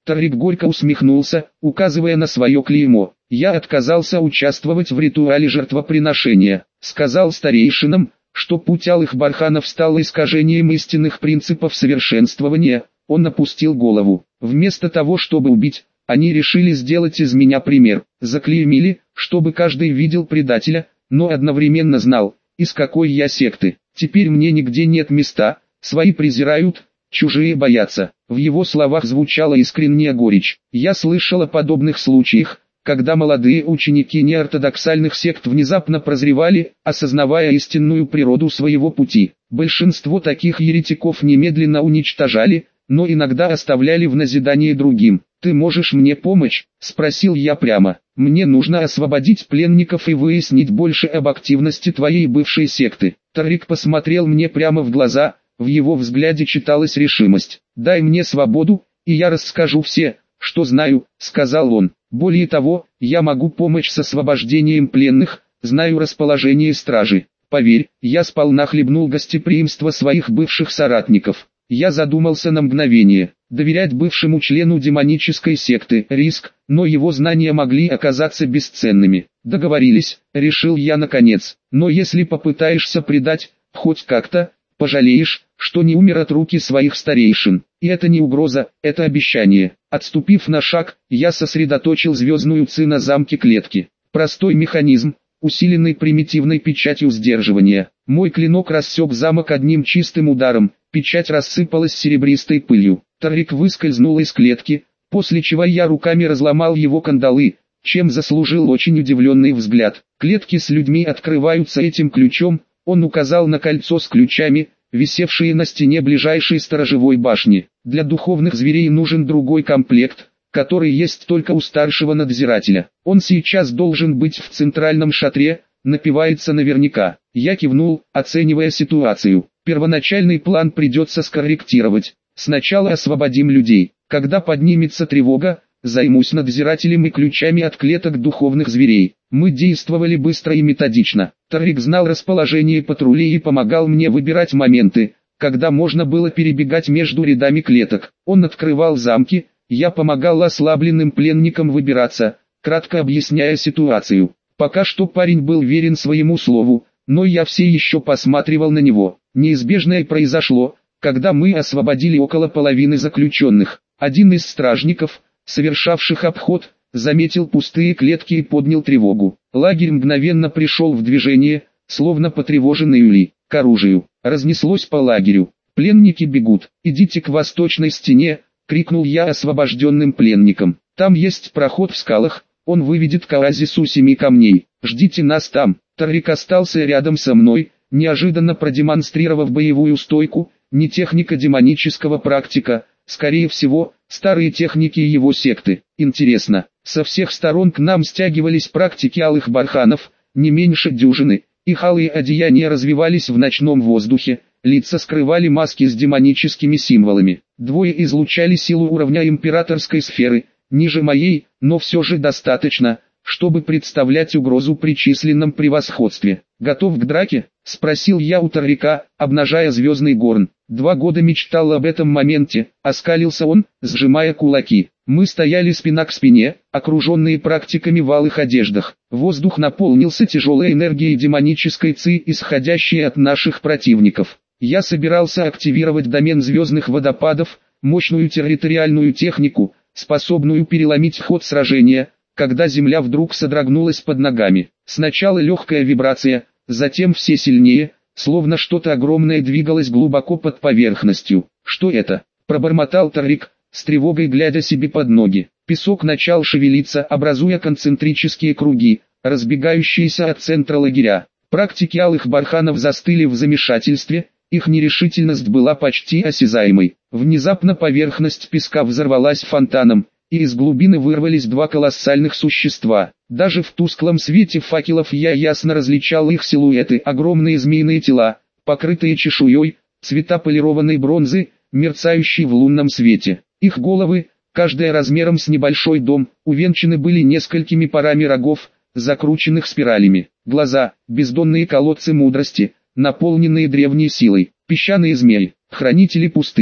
Тарик горько усмехнулся, указывая на свое клеймо. Я отказался участвовать в ритуале жертвоприношения. Сказал старейшинам, что путь алых барханов стал искажением истинных принципов совершенствования. Он опустил голову. Вместо того, чтобы убить, они решили сделать из меня пример. Заклеймили, чтобы каждый видел предателя, но одновременно знал, из какой я секты. Теперь мне нигде нет места, свои презирают, чужие боятся. В его словах звучала искренняя горечь. Я слышал о подобных случаях, когда молодые ученики неортодоксальных сект внезапно прозревали, осознавая истинную природу своего пути. Большинство таких еретиков немедленно уничтожали, но иногда оставляли в назидание другим. «Ты можешь мне помочь?» – спросил я прямо. «Мне нужно освободить пленников и выяснить больше об активности твоей бывшей секты». Тарик посмотрел мне прямо в глаза, в его взгляде читалась решимость. «Дай мне свободу, и я расскажу все, что знаю», – сказал он. «Более того, я могу помочь с освобождением пленных, знаю расположение стражи. Поверь, я сполна хлебнул гостеприимство своих бывших соратников». Я задумался на мгновение. Доверять бывшему члену демонической секты – риск, но его знания могли оказаться бесценными. Договорились, решил я наконец. Но если попытаешься предать, хоть как-то, пожалеешь, что не умер от руки своих старейшин. И это не угроза, это обещание. Отступив на шаг, я сосредоточил звездную ци на замке клетки. Простой механизм, усиленный примитивной печатью сдерживания. Мой клинок рассек замок одним чистым ударом, печать рассыпалась серебристой пылью. Тарик выскользнул из клетки, после чего я руками разломал его кандалы, чем заслужил очень удивленный взгляд. Клетки с людьми открываются этим ключом, он указал на кольцо с ключами, висевшие на стене ближайшей сторожевой башни. Для духовных зверей нужен другой комплект, который есть только у старшего надзирателя. Он сейчас должен быть в центральном шатре, напивается наверняка. Я кивнул, оценивая ситуацию. Первоначальный план придется скорректировать. Сначала освободим людей. Когда поднимется тревога, займусь надзирателем и ключами от клеток духовных зверей. Мы действовали быстро и методично. Тарик знал расположение патрулей и помогал мне выбирать моменты, когда можно было перебегать между рядами клеток. Он открывал замки, я помогал ослабленным пленникам выбираться, кратко объясняя ситуацию. Пока что парень был верен своему слову, но я все еще посматривал на него. Неизбежное произошло, когда мы освободили около половины заключенных. Один из стражников, совершавших обход, заметил пустые клетки и поднял тревогу. Лагерь мгновенно пришел в движение, словно потревоженный улей. К оружию. Разнеслось по лагерю. «Пленники бегут, идите к восточной стене», — крикнул я освобожденным пленникам. «Там есть проход в скалах, он выведет к оазису семи камней. Ждите нас там». Тарик остался рядом со мной, неожиданно продемонстрировав боевую стойку, не техника демонического практика, скорее всего, старые техники его секты. Интересно, со всех сторон к нам стягивались практики алых барханов, не меньше дюжины, их алые одеяния развивались в ночном воздухе, лица скрывали маски с демоническими символами. Двое излучали силу уровня императорской сферы, ниже моей, но все же достаточно, чтобы представлять угрозу при численном превосходстве. «Готов к драке?» – спросил я у Тарика, обнажая звездный горн. Два года мечтал об этом моменте, оскалился он, сжимая кулаки. Мы стояли спина к спине, окруженные практиками в алых одеждах. Воздух наполнился тяжелой энергией демонической ци, исходящей от наших противников. Я собирался активировать домен звездных водопадов, мощную территориальную технику, способную переломить ход сражения, когда земля вдруг содрогнулась под ногами. Сначала легкая вибрация, затем все сильнее, словно что-то огромное двигалось глубоко под поверхностью. «Что это?» – пробормотал Тарик, с тревогой глядя себе под ноги. Песок начал шевелиться, образуя концентрические круги, разбегающиеся от центра лагеря. Практики алых барханов застыли в замешательстве, их нерешительность была почти осязаемой. Внезапно поверхность песка взорвалась фонтаном, и из глубины вырвались два колоссальных существа. Даже в тусклом свете факелов я ясно различал их силуэты, огромные змеиные тела, покрытые чешуей, цвета полированной бронзы, мерцающие в лунном свете. Их головы, каждая размером с небольшой дом, увенчаны были несколькими парами рогов, закрученных спиралями. Глаза, бездонные колодцы мудрости, наполненные древней силой. Песчаные змеи, хранители пустыни.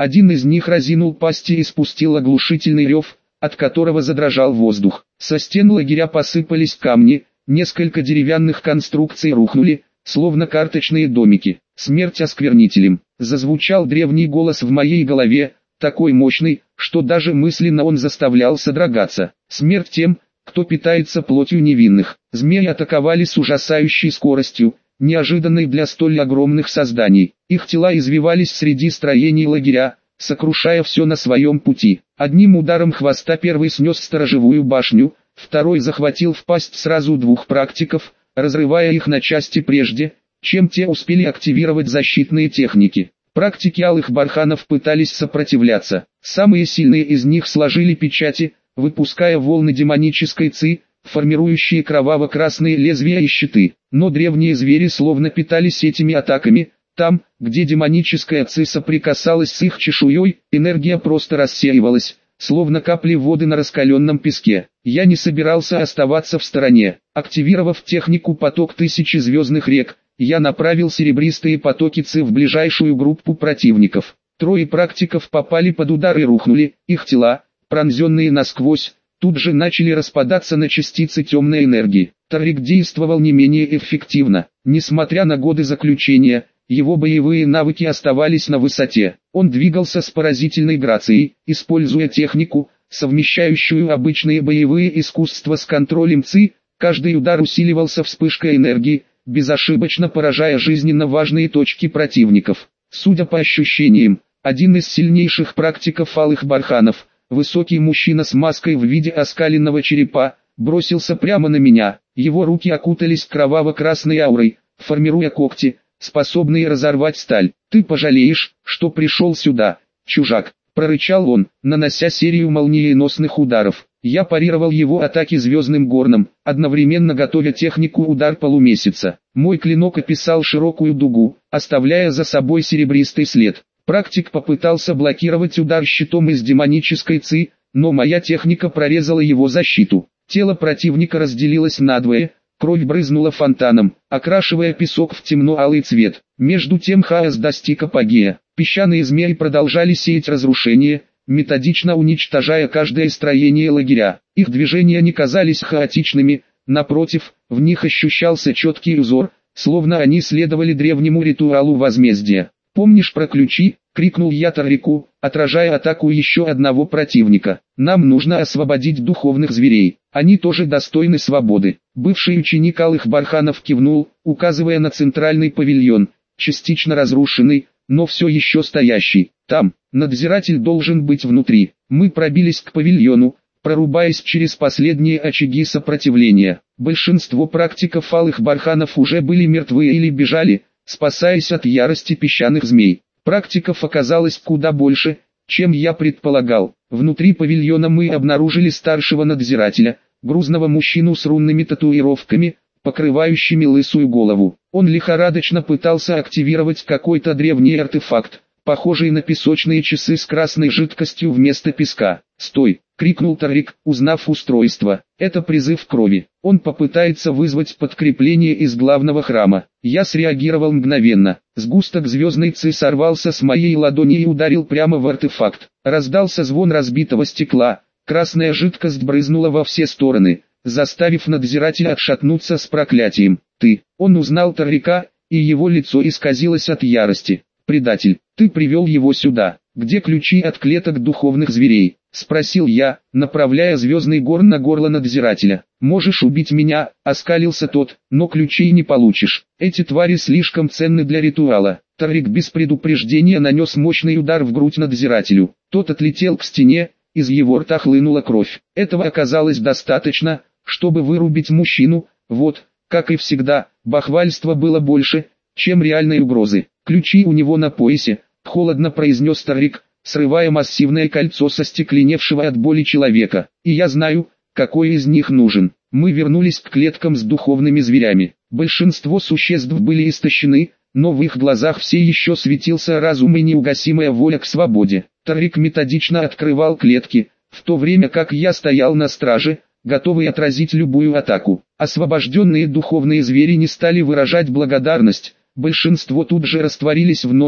Один из них разинул пасти и спустил оглушительный рев, от которого задрожал воздух. Со стен лагеря посыпались камни, несколько деревянных конструкций рухнули, словно карточные домики. Смерть осквернителям. Зазвучал древний голос в моей голове, такой мощный, что даже мысленно он заставлял содрогаться. Смерть тем, кто питается плотью невинных. Змеи атаковали с ужасающей скоростью, неожиданной для столь огромных созданий. Их тела извивались среди строений лагеря, сокрушая все на своем пути. Одним ударом хвоста первый снес сторожевую башню, второй захватил в пасть сразу двух практиков, разрывая их на части прежде, чем те успели активировать защитные техники. Практики алых барханов пытались сопротивляться. Самые сильные из них сложили печати, выпуская волны демонической ци, формирующие кроваво-красные лезвия и щиты. Но древние звери словно питались этими атаками. Там, где демоническая ци соприкасалась с их чешуей, энергия просто рассеивалась, словно капли воды на раскаленном песке. Я не собирался оставаться в стороне. Активировав технику «Поток тысячи звездных рек», я направил серебристые потоки ци в ближайшую группу противников. Трое практиков попали под удар и рухнули, их тела, пронзенные насквозь, тут же начали распадаться на частицы темной энергии. Тарик действовал не менее эффективно. Несмотря на годы заключения, его боевые навыки оставались на высоте. Он двигался с поразительной грацией, используя технику, совмещающую обычные боевые искусства с контролем ци. Каждый удар усиливался вспышкой энергии, безошибочно поражая жизненно важные точки противников. Судя по ощущениям, один из сильнейших практиков алых барханов, высокий мужчина с маской в виде оскаленного черепа, бросился прямо на меня. Его руки окутались кроваво-красной аурой, формируя когти, способные разорвать сталь. «Ты пожалеешь, что пришел сюда, чужак», — прорычал он, нанося серию молниеносных ударов. Я парировал его атаки звездным горном, одновременно готовя технику «Удар полумесяца». Мой клинок описал широкую дугу, оставляя за собой серебристый след. Практик попытался блокировать удар щитом из демонической ци, но моя техника прорезала его защиту. Тело противника разделилось надвое, кровь брызнула фонтаном, окрашивая песок в темно-алый цвет. Между тем хаос достиг апогея. Песчаные змеи продолжали сеять разрушение, методично уничтожая каждое строение лагеря. Их движения не казались хаотичными, напротив, в них ощущался четкий узор, словно они следовали древнему ритуалу возмездия. «Помнишь про ключи?» — крикнул я Тарику, отражая атаку еще одного противника. «Нам нужно освободить духовных зверей, они тоже достойны свободы». Бывший ученик алых барханов кивнул, указывая на центральный павильон, частично разрушенный, но все еще стоящий. Там, надзиратель должен быть внутри. Мы пробились к павильону, прорубаясь через последние очаги сопротивления. Большинство практиков алых барханов уже были мертвы или бежали, спасаясь от ярости песчаных змей. Практиков оказалось куда больше, чем я предполагал. Внутри павильона мы обнаружили старшего надзирателя, грузного мужчину с рунными татуировками, покрывающими лысую голову. Он лихорадочно пытался активировать какой-то древний артефакт, похожий на песочные часы с красной жидкостью вместо песка. «Стой!» — крикнул Тарик, узнав устройство. «Это призыв крови. Он попытается вызвать подкрепление из главного храма». Я среагировал мгновенно. Сгусток звездной ци сорвался с моей ладони и ударил прямо в артефакт. Раздался звон разбитого стекла, красная жидкость брызнула во все стороны, заставив надзирателя отшатнуться с проклятием. «Ты!» Он узнал Тарика, и его лицо исказилось от ярости. «Предатель, ты привел его сюда. Где ключи от клеток духовных зверей?» — спросил я, направляя звездный горн на горло надзирателя. «Можешь убить меня», — оскалился тот, — «но ключей не получишь. Эти твари слишком ценны для ритуала». Тарик без предупреждения нанес мощный удар в грудь надзирателю. Тот отлетел к стене, из его рта хлынула кровь. Этого оказалось достаточно, чтобы вырубить мужчину. Вот, как и всегда, бахвальства было больше, чем реальной угрозы. «Ключи у него на поясе», — холодно произнес Тарик, срывая массивное кольцо со стекленевшего от боли человека. «И я знаю, какой из них нужен». Мы вернулись к клеткам с духовными зверями. Большинство существ были истощены, но в их глазах все еще светился разум и неугасимая воля к свободе. Тарик методично открывал клетки, в то время как я стоял на страже, готовый отразить любую атаку. Освобожденные духовные звери не стали выражать благодарность. Большинство тут же растворились в ночи,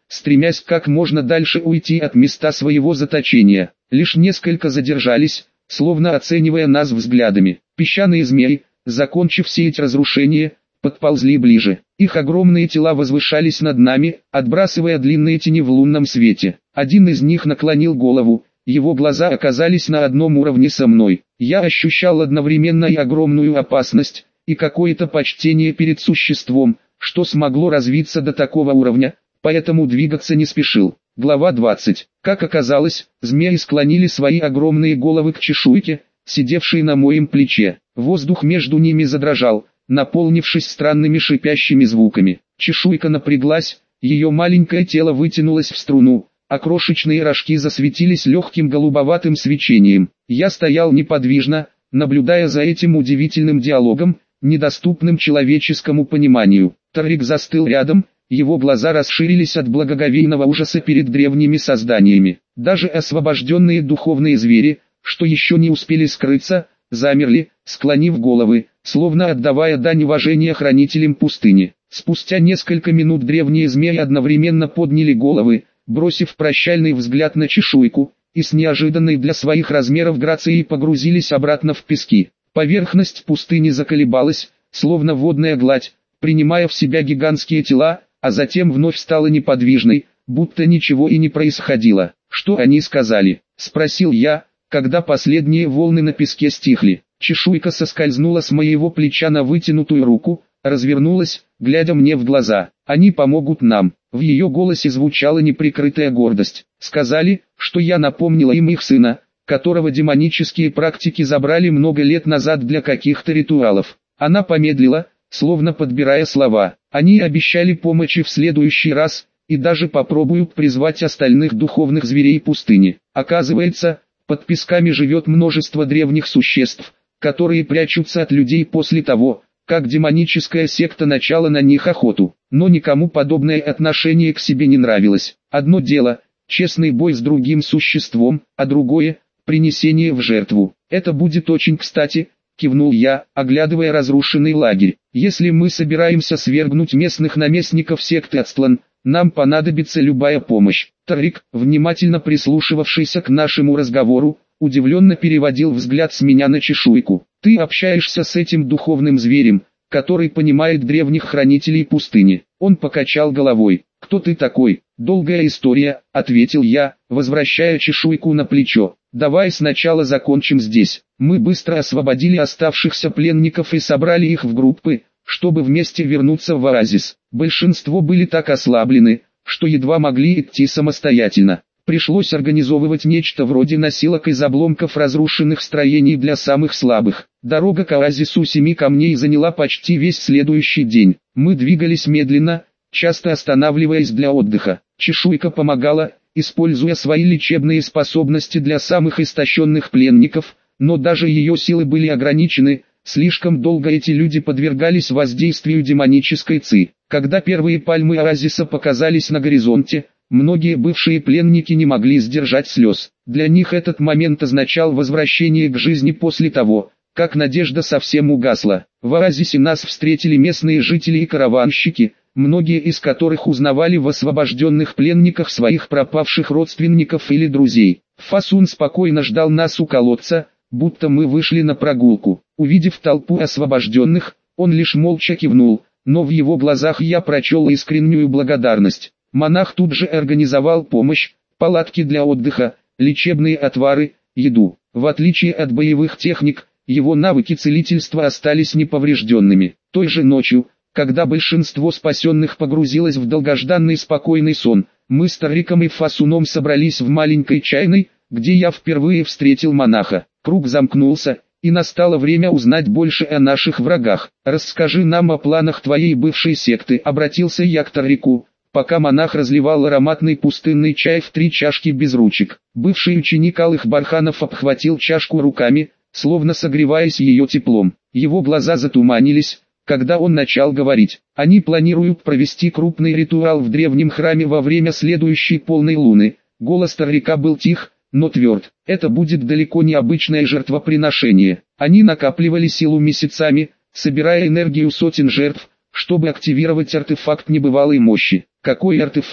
стремясь как можно дальше уйти от места своего заточения. Лишь несколько задержались, словно оценивая нас взглядами. Песчаные змеи, закончив сеять разрушение, подползли ближе. Их огромные тела возвышались над нами, отбрасывая длинные тени в лунном свете. Один из них наклонил голову, его глаза оказались на одном уровне со мной. Я ощущал одновременно и огромную опасность, и какое-то почтение перед существом, что смогло развиться до такого уровня, поэтому двигаться не спешил. Глава двадцать. Как оказалось, змеи склонили свои огромные головы к чешуйке, сидевшей на моем плече. Воздух между ними задрожал, наполнившись странными шипящими звуками. Чешуйка напряглась, ее маленькое тело вытянулось в струну, а крошечные рожки засветились легким голубоватым свечением. Я стоял неподвижно, наблюдая за этим удивительным диалогом, недоступным человеческому пониманию. Тарик застыл рядом, его глаза расширились от благоговейного ужаса перед древними созданиями. Даже освобожденные духовные звери, что еще не успели скрыться, замерли, склонив головы, словно отдавая дань уважения хранителям пустыни. Спустя несколько минут древние змеи одновременно подняли головы, бросив прощальный взгляд на чешуйку, и с неожиданной для своих размеров грацией погрузились обратно в пески. Поверхность пустыни заколебалась, словно водная гладь, принимая в себя гигантские тела, а затем вновь стала неподвижной, будто ничего и не происходило. «Что они сказали?» – спросил я, когда последние волны на песке стихли. Чешуйка соскользнула с моего плеча на вытянутую руку, развернулась, глядя мне в глаза. «Они помогут нам». В ее голосе звучала неприкрытая гордость. Сказали, что я напомнила им их сына, которого демонические практики забрали много лет назад для каких-то ритуалов. Она помедлила, словно подбирая слова. Они обещали помощь и в следующий раз, и даже попробуют призвать остальных духовных зверей пустыни. Оказывается, под песками живет множество древних существ, которые прячутся от людей после того, как демоническая секта начала на них охоту. Но никому подобное отношение к себе не нравилось. Одно дело – честный бой с другим существом, а другое – принесение в жертву. Это будет очень кстати, кивнул я, оглядывая разрушенный лагерь. Если мы собираемся свергнуть местных наместников секты Ацтлан, нам понадобится любая помощь. Тарик, внимательно прислушивавшийся к нашему разговору, удивленно переводил взгляд с меня на чешуйку. Ты общаешься с этим духовным зверем, который понимает древних хранителей пустыни. Он покачал головой. Кто ты такой? Долгая история, ответил я, возвращая чешуйку на плечо. Давай сначала закончим здесь. Мы быстро освободили оставшихся пленников и собрали их в группы, чтобы вместе вернуться в оазис. Большинство были так ослаблены, что едва могли идти самостоятельно. Пришлось организовывать нечто вроде носилок из обломков разрушенных строений для самых слабых. Дорога к оазису Семи Камней заняла почти весь следующий день. Мы двигались медленно, часто останавливаясь для отдыха. Чешуйка помогала, используя свои лечебные способности для самых истощенных пленников, но даже ее силы были ограничены, слишком долго эти люди подвергались воздействию демонической ци. Когда первые пальмы оазиса показались на горизонте, многие бывшие пленники не могли сдержать слез. Для них этот момент означал возвращение к жизни после того, как надежда совсем угасла. В оазисе нас встретили местные жители и караванщики, многие из которых узнавали в освобожденных пленниках своих пропавших родственников или друзей. Фасун спокойно ждал нас у колодца, будто мы вышли на прогулку. Увидев толпу освобожденных, он лишь молча кивнул, но в его глазах я прочел искреннюю благодарность. Монах тут же организовал помощь, палатки для отдыха, лечебные отвары, еду. В отличие от боевых техник, его навыки целительства остались неповрежденными. Той же ночью, когда большинство спасенных погрузилось в долгожданный спокойный сон, мы с Тариком и Фасуном собрались в маленькой чайной, где я впервые встретил монаха. Круг замкнулся, и настало время узнать больше о наших врагах. «Расскажи нам о планах твоей бывшей секты», — обратился я к Тарику, пока монах разливал ароматный пустынный чай в три чашки без ручек. Бывший ученик Алых Барханов обхватил чашку руками, словно согреваясь ее теплом. Его глаза затуманились, когда он начал говорить. Они планируют провести крупный ритуал в древнем храме во время следующей полной луны. Голос Тарика был тих, но тверд. Это будет далеко не обычное жертвоприношение. Они накапливали силу месяцами, собирая энергию сотен жертв, чтобы активировать артефакт небывалой мощи. Какой артефакт?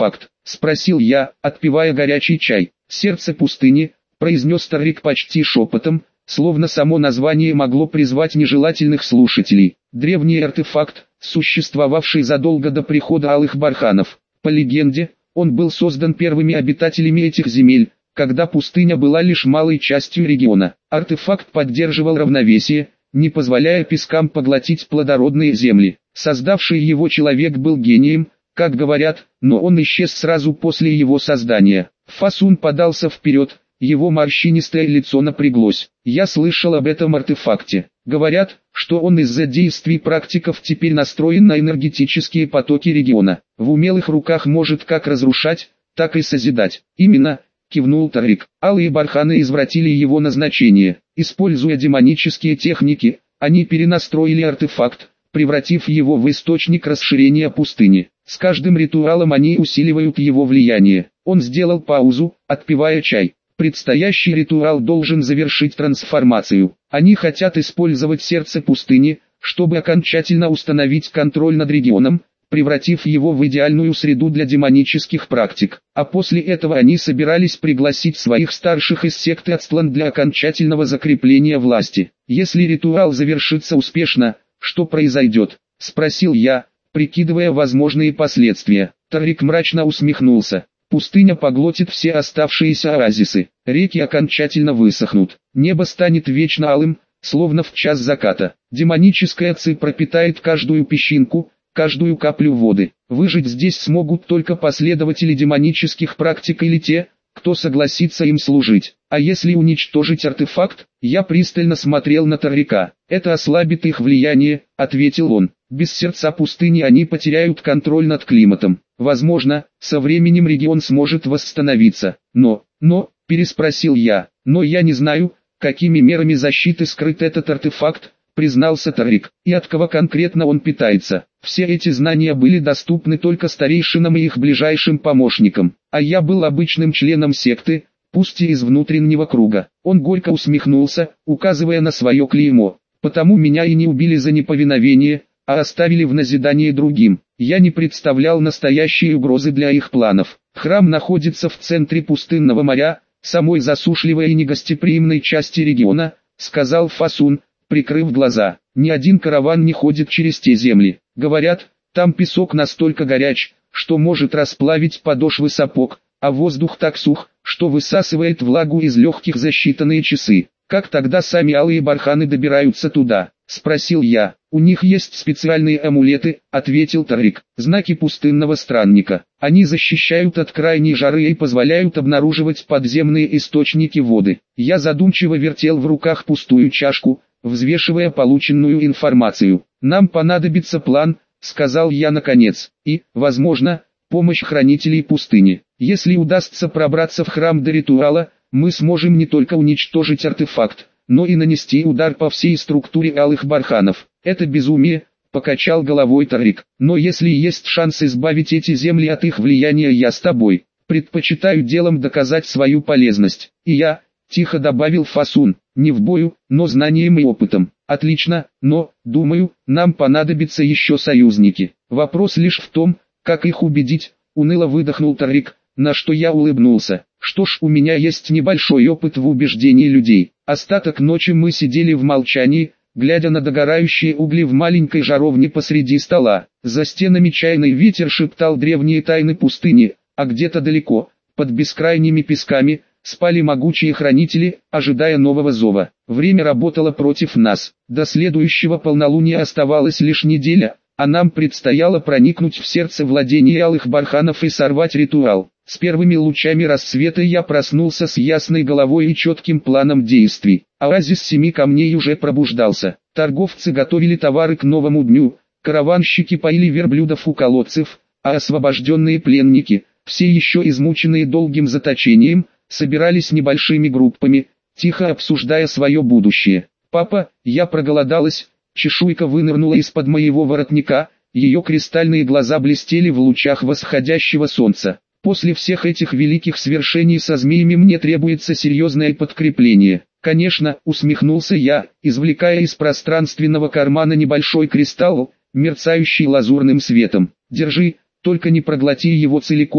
— спросил я, отпивая горячий чай. «Сердце пустыни», — произнес Тарик почти шепотом, словно само название могло призвать нежелательных слушателей. Древний артефакт, существовавший задолго до прихода алых барханов. По легенде, он был создан первыми обитателями этих земель, когда пустыня была лишь малой частью региона. Артефакт поддерживал равновесие, не позволяя пескам поглотить плодородные земли. Создавший его человек был гением, как говорят, но он исчез сразу после его создания. Фасун подался вперед, его морщинистое лицо напряглось. Я слышал об этом артефакте. Говорят, что он из-за действий практиков теперь настроен на энергетические потоки региона. В умелых руках может как разрушать, так и созидать. Именно, кивнул Тарик. Алые барханы извратили его назначение. Используя демонические техники, они перенастроили артефакт, превратив его в источник расширения пустыни. С каждым ритуалом они усиливают его влияние. Он сделал паузу, отпивая чай. Предстоящий ритуал должен завершить трансформацию. Они хотят использовать сердце пустыни, чтобы окончательно установить контроль над регионом, превратив его в идеальную среду для демонических практик. А после этого они собирались пригласить своих старших из секты Ацтлан для окончательного закрепления власти. Если ритуал завершится успешно, что произойдет? Спросил я, прикидывая возможные последствия. Тарик мрачно усмехнулся. Пустыня поглотит все оставшиеся оазисы, реки окончательно высохнут, небо станет вечно алым, словно в час заката. Демоническая ци пропитает каждую песчинку, каждую каплю воды. Выжить здесь смогут только последователи демонических практик или те, кто согласится им служить. А если уничтожить артефакт? Я пристально смотрел на Тарика. Это ослабит их влияние, ответил он. Без сердца пустыни они потеряют контроль над климатом. Возможно, со временем регион сможет восстановиться. Но, но, переспросил я, но я не знаю, какими мерами защиты скрыт этот артефакт, признался Тарик, и от кого конкретно он питается. Все эти знания были доступны только старейшинам и их ближайшим помощникам, а я был обычным членом секты, пусть и из внутреннего круга. Он горько усмехнулся, указывая на свое клеймо. Потому меня и не убили за неповиновение, а оставили в назидание другим. Я не представлял настоящей угрозы для их планов. Храм находится в центре пустынного моря, самой засушливой и негостеприимной части региона, сказал Фасун, прикрыв глаза. Ни один караван не ходит через те земли. Говорят, там песок настолько горяч, что может расплавить подошвы сапог, а воздух так сух, что высасывает влагу из легких за считанные часы. Как тогда сами алые барханы добираются туда? Спросил я. У них есть специальные амулеты, ответил Тарик. Знаки пустынного странника. Они защищают от крайней жары и позволяют обнаруживать подземные источники воды. Я задумчиво вертел в руках пустую чашку, взвешивая полученную информацию. Нам понадобится план, сказал я наконец, и, возможно, помощь хранителей пустыни. Если удастся пробраться в храм до ритуала, мы сможем не только уничтожить артефакт, но и нанести удар по всей структуре алых барханов. Это безумие, покачал головой Тарик. Но если есть шанс избавить эти земли от их влияния, я с тобой. Предпочитаю делом доказать свою полезность. И я, тихо добавил Фасун, не в бою, но знанием и опытом. Отлично, но, думаю, нам понадобятся еще союзники. Вопрос лишь в том, как их убедить, уныло выдохнул Тарик, на что я улыбнулся. Что ж, у меня есть небольшой опыт в убеждении людей. Остаток ночи мы сидели в молчании, глядя на догорающие угли в маленькой жаровне посреди стола. За стенами чайный ветер шептал древние тайны пустыни, а где-то далеко, под бескрайними песками, спали могучие хранители, ожидая нового зова. Время работало против нас. До следующего полнолуния оставалась лишь неделя, а нам предстояло проникнуть в сердце владения алых барханов и сорвать ритуал. С первыми лучами рассвета я проснулся с ясной головой и четким планом действий. Оазис семи камней уже пробуждался. Торговцы готовили товары к новому дню, караванщики поили верблюдов у колодцев, а освобожденные пленники, все еще измученные долгим заточением, собирались небольшими группами, тихо обсуждая свое будущее. «Папа, я проголодалась», чешуйка вынырнула из-под моего воротника, ее кристальные глаза блестели в лучах восходящего солнца. После всех этих великих свершений со змеями мне требуется серьезное подкрепление. Конечно, усмехнулся я, извлекая из пространственного кармана небольшой кристалл, мерцающий лазурным светом. Держи, только не проглоти его целиком,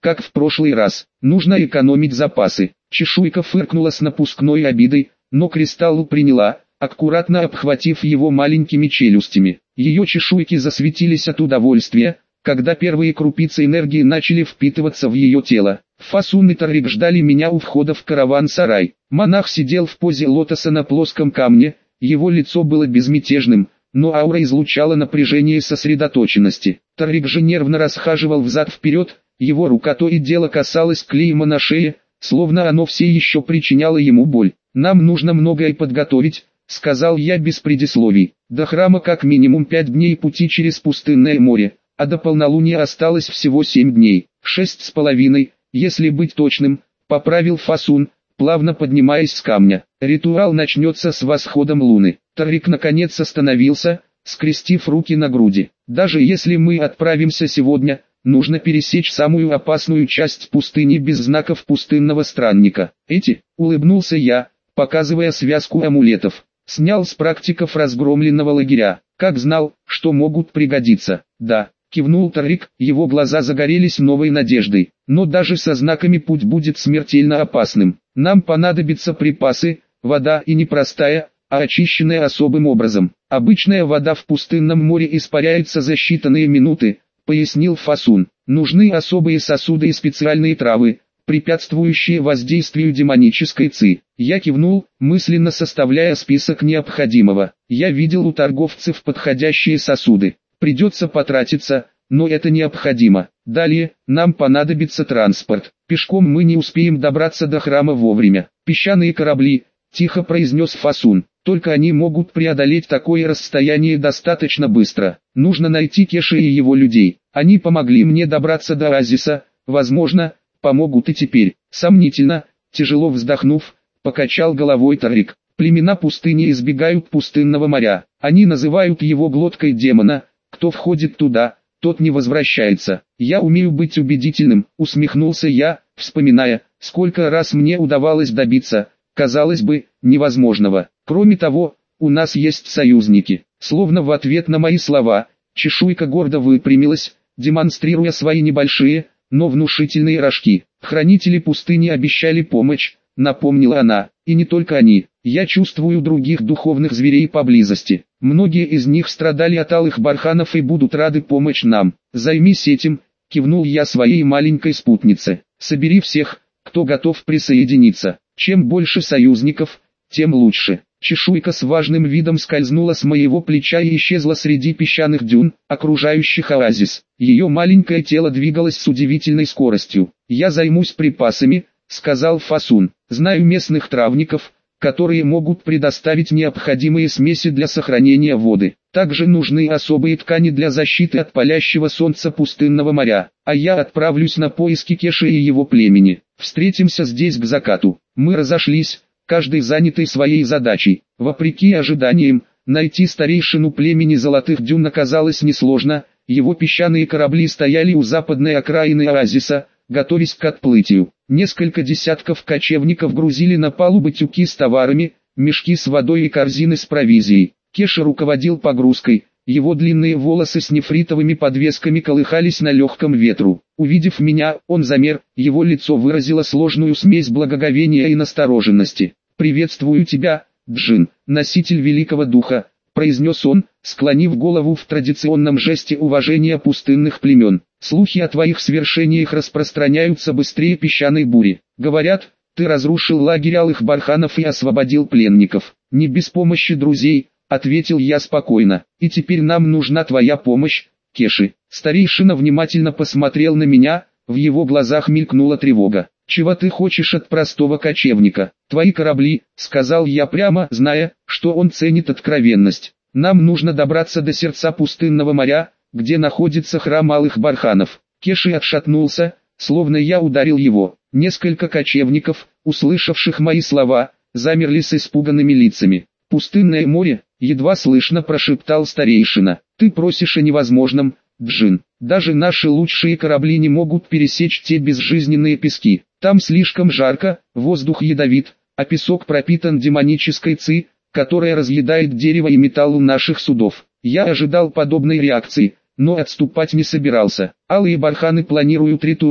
как в прошлый раз. Нужно экономить запасы. Чешуйка фыркнула с напускной обидой, но Кристаллу приняла, аккуратно обхватив его маленькими челюстями. Ее чешуйки засветились от удовольствия, когда первые крупицы энергии начали впитываться в ее тело. Фасун и Тарик ждали меня у входа в караван-сарай. Монах сидел в позе лотоса на плоском камне, его лицо было безмятежным, но аура излучала напряжение и сосредоточенности. Тарик же нервно расхаживал взад-вперед, его рука то и дело касалась клейма на шее, словно оно все еще причиняло ему боль. «Нам нужно многое подготовить», — сказал я без предисловий. «До храма как минимум пять дней пути через пустынное море, а до полнолуния осталось всего семь дней, шесть с половиной, если быть точным», — поправил Фасун, плавно поднимаясь с камня. «Ритуал начнется с восходом луны». Тарик наконец остановился, скрестив руки на груди. «Даже если мы отправимся сегодня, нужно пересечь самую опасную часть пустыни без знаков пустынного странника. Эти?» — улыбнулся я, показывая связку амулетов. «Снял с практиков разгромленного лагеря. Как знал, что могут пригодиться». «Да», — кивнул Тарик, его глаза загорелись новой надеждой. «Но даже со знаками путь будет смертельно опасным. Нам понадобятся припасы, вода и не простая, а очищенная особым образом. Обычная вода в пустынном море испаряется за считанные минуты», — пояснил Фасун. «Нужны особые сосуды и специальные травы, препятствующие воздействию демонической ци». Я кивнул, мысленно составляя список необходимого. Я видел у торговцев подходящие сосуды. Придется потратиться, но это необходимо. Далее, нам понадобится транспорт. Пешком мы не успеем добраться до храма вовремя. «Песчаные корабли», — тихо произнес Фасун. «Только они могут преодолеть такое расстояние достаточно быстро. Нужно найти Кеши и его людей. Они помогли мне добраться до оазиса, возможно, помогут и теперь». Сомнительно, тяжело вздохнув, покачал головой Тарик. «Племена пустыни избегают пустынного моря. Они называют его глоткой демона. Кто входит туда, тот не возвращается». «Я умею быть убедительным», — усмехнулся я, вспоминая, сколько раз мне удавалось добиться, казалось бы, невозможного. «Кроме того, у нас есть союзники». Словно в ответ на мои слова, чешуйка гордо выпрямилась, демонстрируя свои небольшие, но внушительные рожки. «Хранители пустыни обещали помощь», — напомнила она. «И не только они. Я чувствую других духовных зверей поблизости. Многие из них страдали от алых барханов и будут рады помочь нам. Займись этим», — кивнул я своей маленькой спутнице. «Собери всех, кто готов присоединиться. Чем больше союзников, тем лучше». Чешуйка с важным видом скользнула с моего плеча и исчезла среди песчаных дюн, окружающих оазис. Ее маленькое тело двигалось с удивительной скоростью. «Я займусь припасами», — сказал Фасун. «Знаю местных травников, которые могут предоставить необходимые смеси для сохранения воды. Также нужны особые ткани для защиты от палящего солнца пустынного моря. А я отправлюсь на поиски Кеши и его племени. Встретимся здесь к закату». Мы разошлись, каждый занятый своей задачей. Вопреки ожиданиям, найти старейшину племени Золотых Дюн оказалось несложно. Его песчаные корабли стояли у западной окраины оазиса, готовясь к отплытию. Несколько десятков кочевников грузили на палубы тюки с товарами, мешки с водой и корзины с провизией. Кеша руководил погрузкой, его длинные волосы с нефритовыми подвесками колыхались на легком ветру. Увидев меня, он замер, его лицо выразило сложную смесь благоговения и настороженности. «Приветствую тебя, Джин, носитель великого духа», — произнес он, склонив голову в традиционном жесте уважения пустынных племен. «Слухи о твоих свершениях распространяются быстрее песчаной бури. Говорят, ты разрушил лагерь алых барханов и освободил пленников. Не без помощи друзей», — ответил я спокойно. «И теперь нам нужна твоя помощь, Кеши». Старейшина внимательно посмотрел на меня, в его глазах мелькнула тревога. «Чего ты хочешь от простого кочевника?» «Твои корабли», — сказал я прямо, зная, что он ценит откровенность. «Нам нужно добраться до сердца пустынного моря, где находится храм алых барханов». Кеши отшатнулся, словно я ударил его. Несколько кочевников, услышавших мои слова, замерли с испуганными лицами. «Пустынное море», — едва слышно прошептал старейшина. «Ты просишь о невозможном, Джин. Даже наши лучшие корабли не могут пересечь те безжизненные пески. Там слишком жарко, воздух ядовит, а песок пропитан демонической ци, которая разъедает дерево и металл у наших судов». Я ожидал подобной реакции, но отступать не собирался. «Алые барханы планируют ритуал», —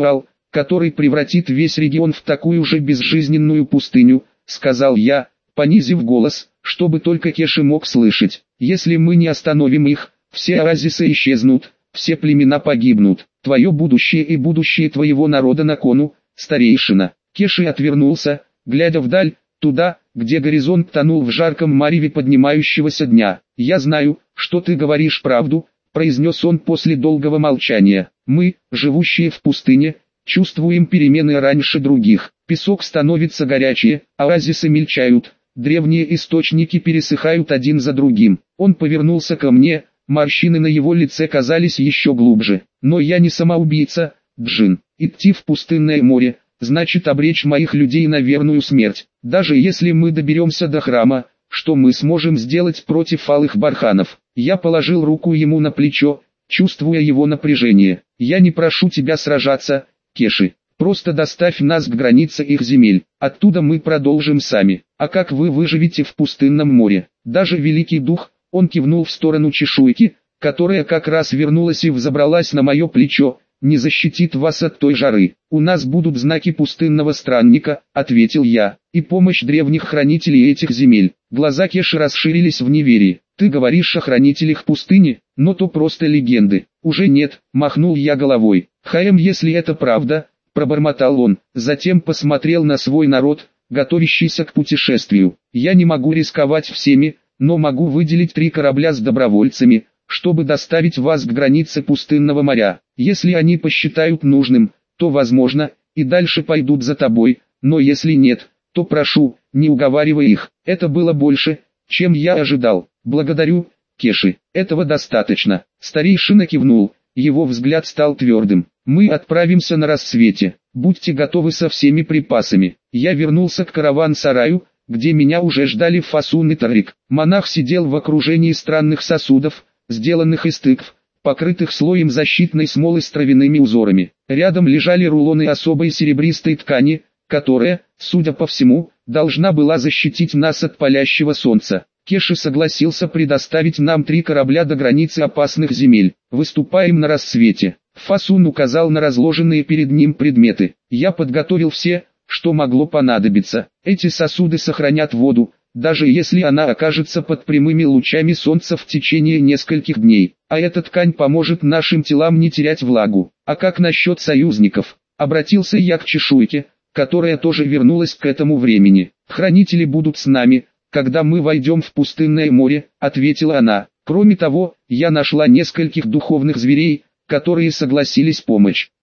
который превратит весь регион в такую же безжизненную пустыню, сказал я, понизив голос, чтобы только Кеши мог слышать. Если мы не остановим их, все оазисы исчезнут, все племена погибнут. Твое будущее и будущее твоего народа на кону, старейшина. Кеши отвернулся, глядя вдаль, туда, где горизонт тонул в жарком мареве поднимающегося дня. «Я знаю, что ты говоришь правду», — произнес он после долгого молчания. «Мы, живущие в пустыне, чувствуем перемены раньше других. Песок становится горячее, оазисы мельчают, древние источники пересыхают один за другим». Он повернулся ко мне, морщины на его лице казались еще глубже. «Но я не самоубийца, Джин. Идти в пустынное море значит обречь моих людей на верную смерть. Даже если мы доберемся до храма, что мы сможем сделать против алых барханов?» Я положил руку ему на плечо, чувствуя его напряжение. «Я не прошу тебя сражаться, Кеши. Просто доставь нас к границе их земель. Оттуда мы продолжим сами. А как вы выживете в пустынном море? Даже Великий Дух», он кивнул в сторону чешуйки, которая как раз вернулась и взобралась на мое плечо, «не защитит вас от той жары. У нас будут знаки пустынного странника», — ответил я, — «и помощь древних хранителей этих земель». Глаза Кеши расширились в неверии. «Ты говоришь о хранителях пустыни, но то просто легенды». «Уже нет», — махнул я головой. «Хаем, если это правда», — пробормотал он, затем посмотрел на свой народ, готовящийся к путешествию. «Я не могу рисковать всеми, но могу выделить три корабля с добровольцами, чтобы доставить вас к границе пустынного моря. Если они посчитают нужным, то возможно, и дальше пойдут за тобой, но если нет, то прошу, не уговаривай их». Это было больше, чем я ожидал. «Благодарю, Кеши, этого достаточно». Старейшина кивнул, его взгляд стал твердым. «Мы отправимся на рассвете, будьте готовы со всеми припасами». Я вернулся к караван-сараю, где меня уже ждали Фасун и Тарик. Монах сидел в окружении странных сосудов, сделанных из тыкв, покрытых слоем защитной смолы с травяными узорами. Рядом лежали рулоны особой серебристой ткани, которая, судя по всему, должна была защитить нас от палящего солнца. Кеши согласился предоставить нам три корабля до границы опасных земель. «Выступаем на рассвете». Фасун указал на разложенные перед ним предметы. Я подготовил все, что могло понадобиться. Эти сосуды сохранят воду, даже если она окажется под прямыми лучами солнца в течение нескольких дней. А эта ткань поможет нашим телам не терять влагу. А как насчет союзников? Обратился я к чешуйке, которая тоже вернулась к этому времени. «Хранители будут с нами, когда мы войдем в пустынное море», — ответила она. «Кроме того, я нашла нескольких духовных зверей, которые согласились помочь.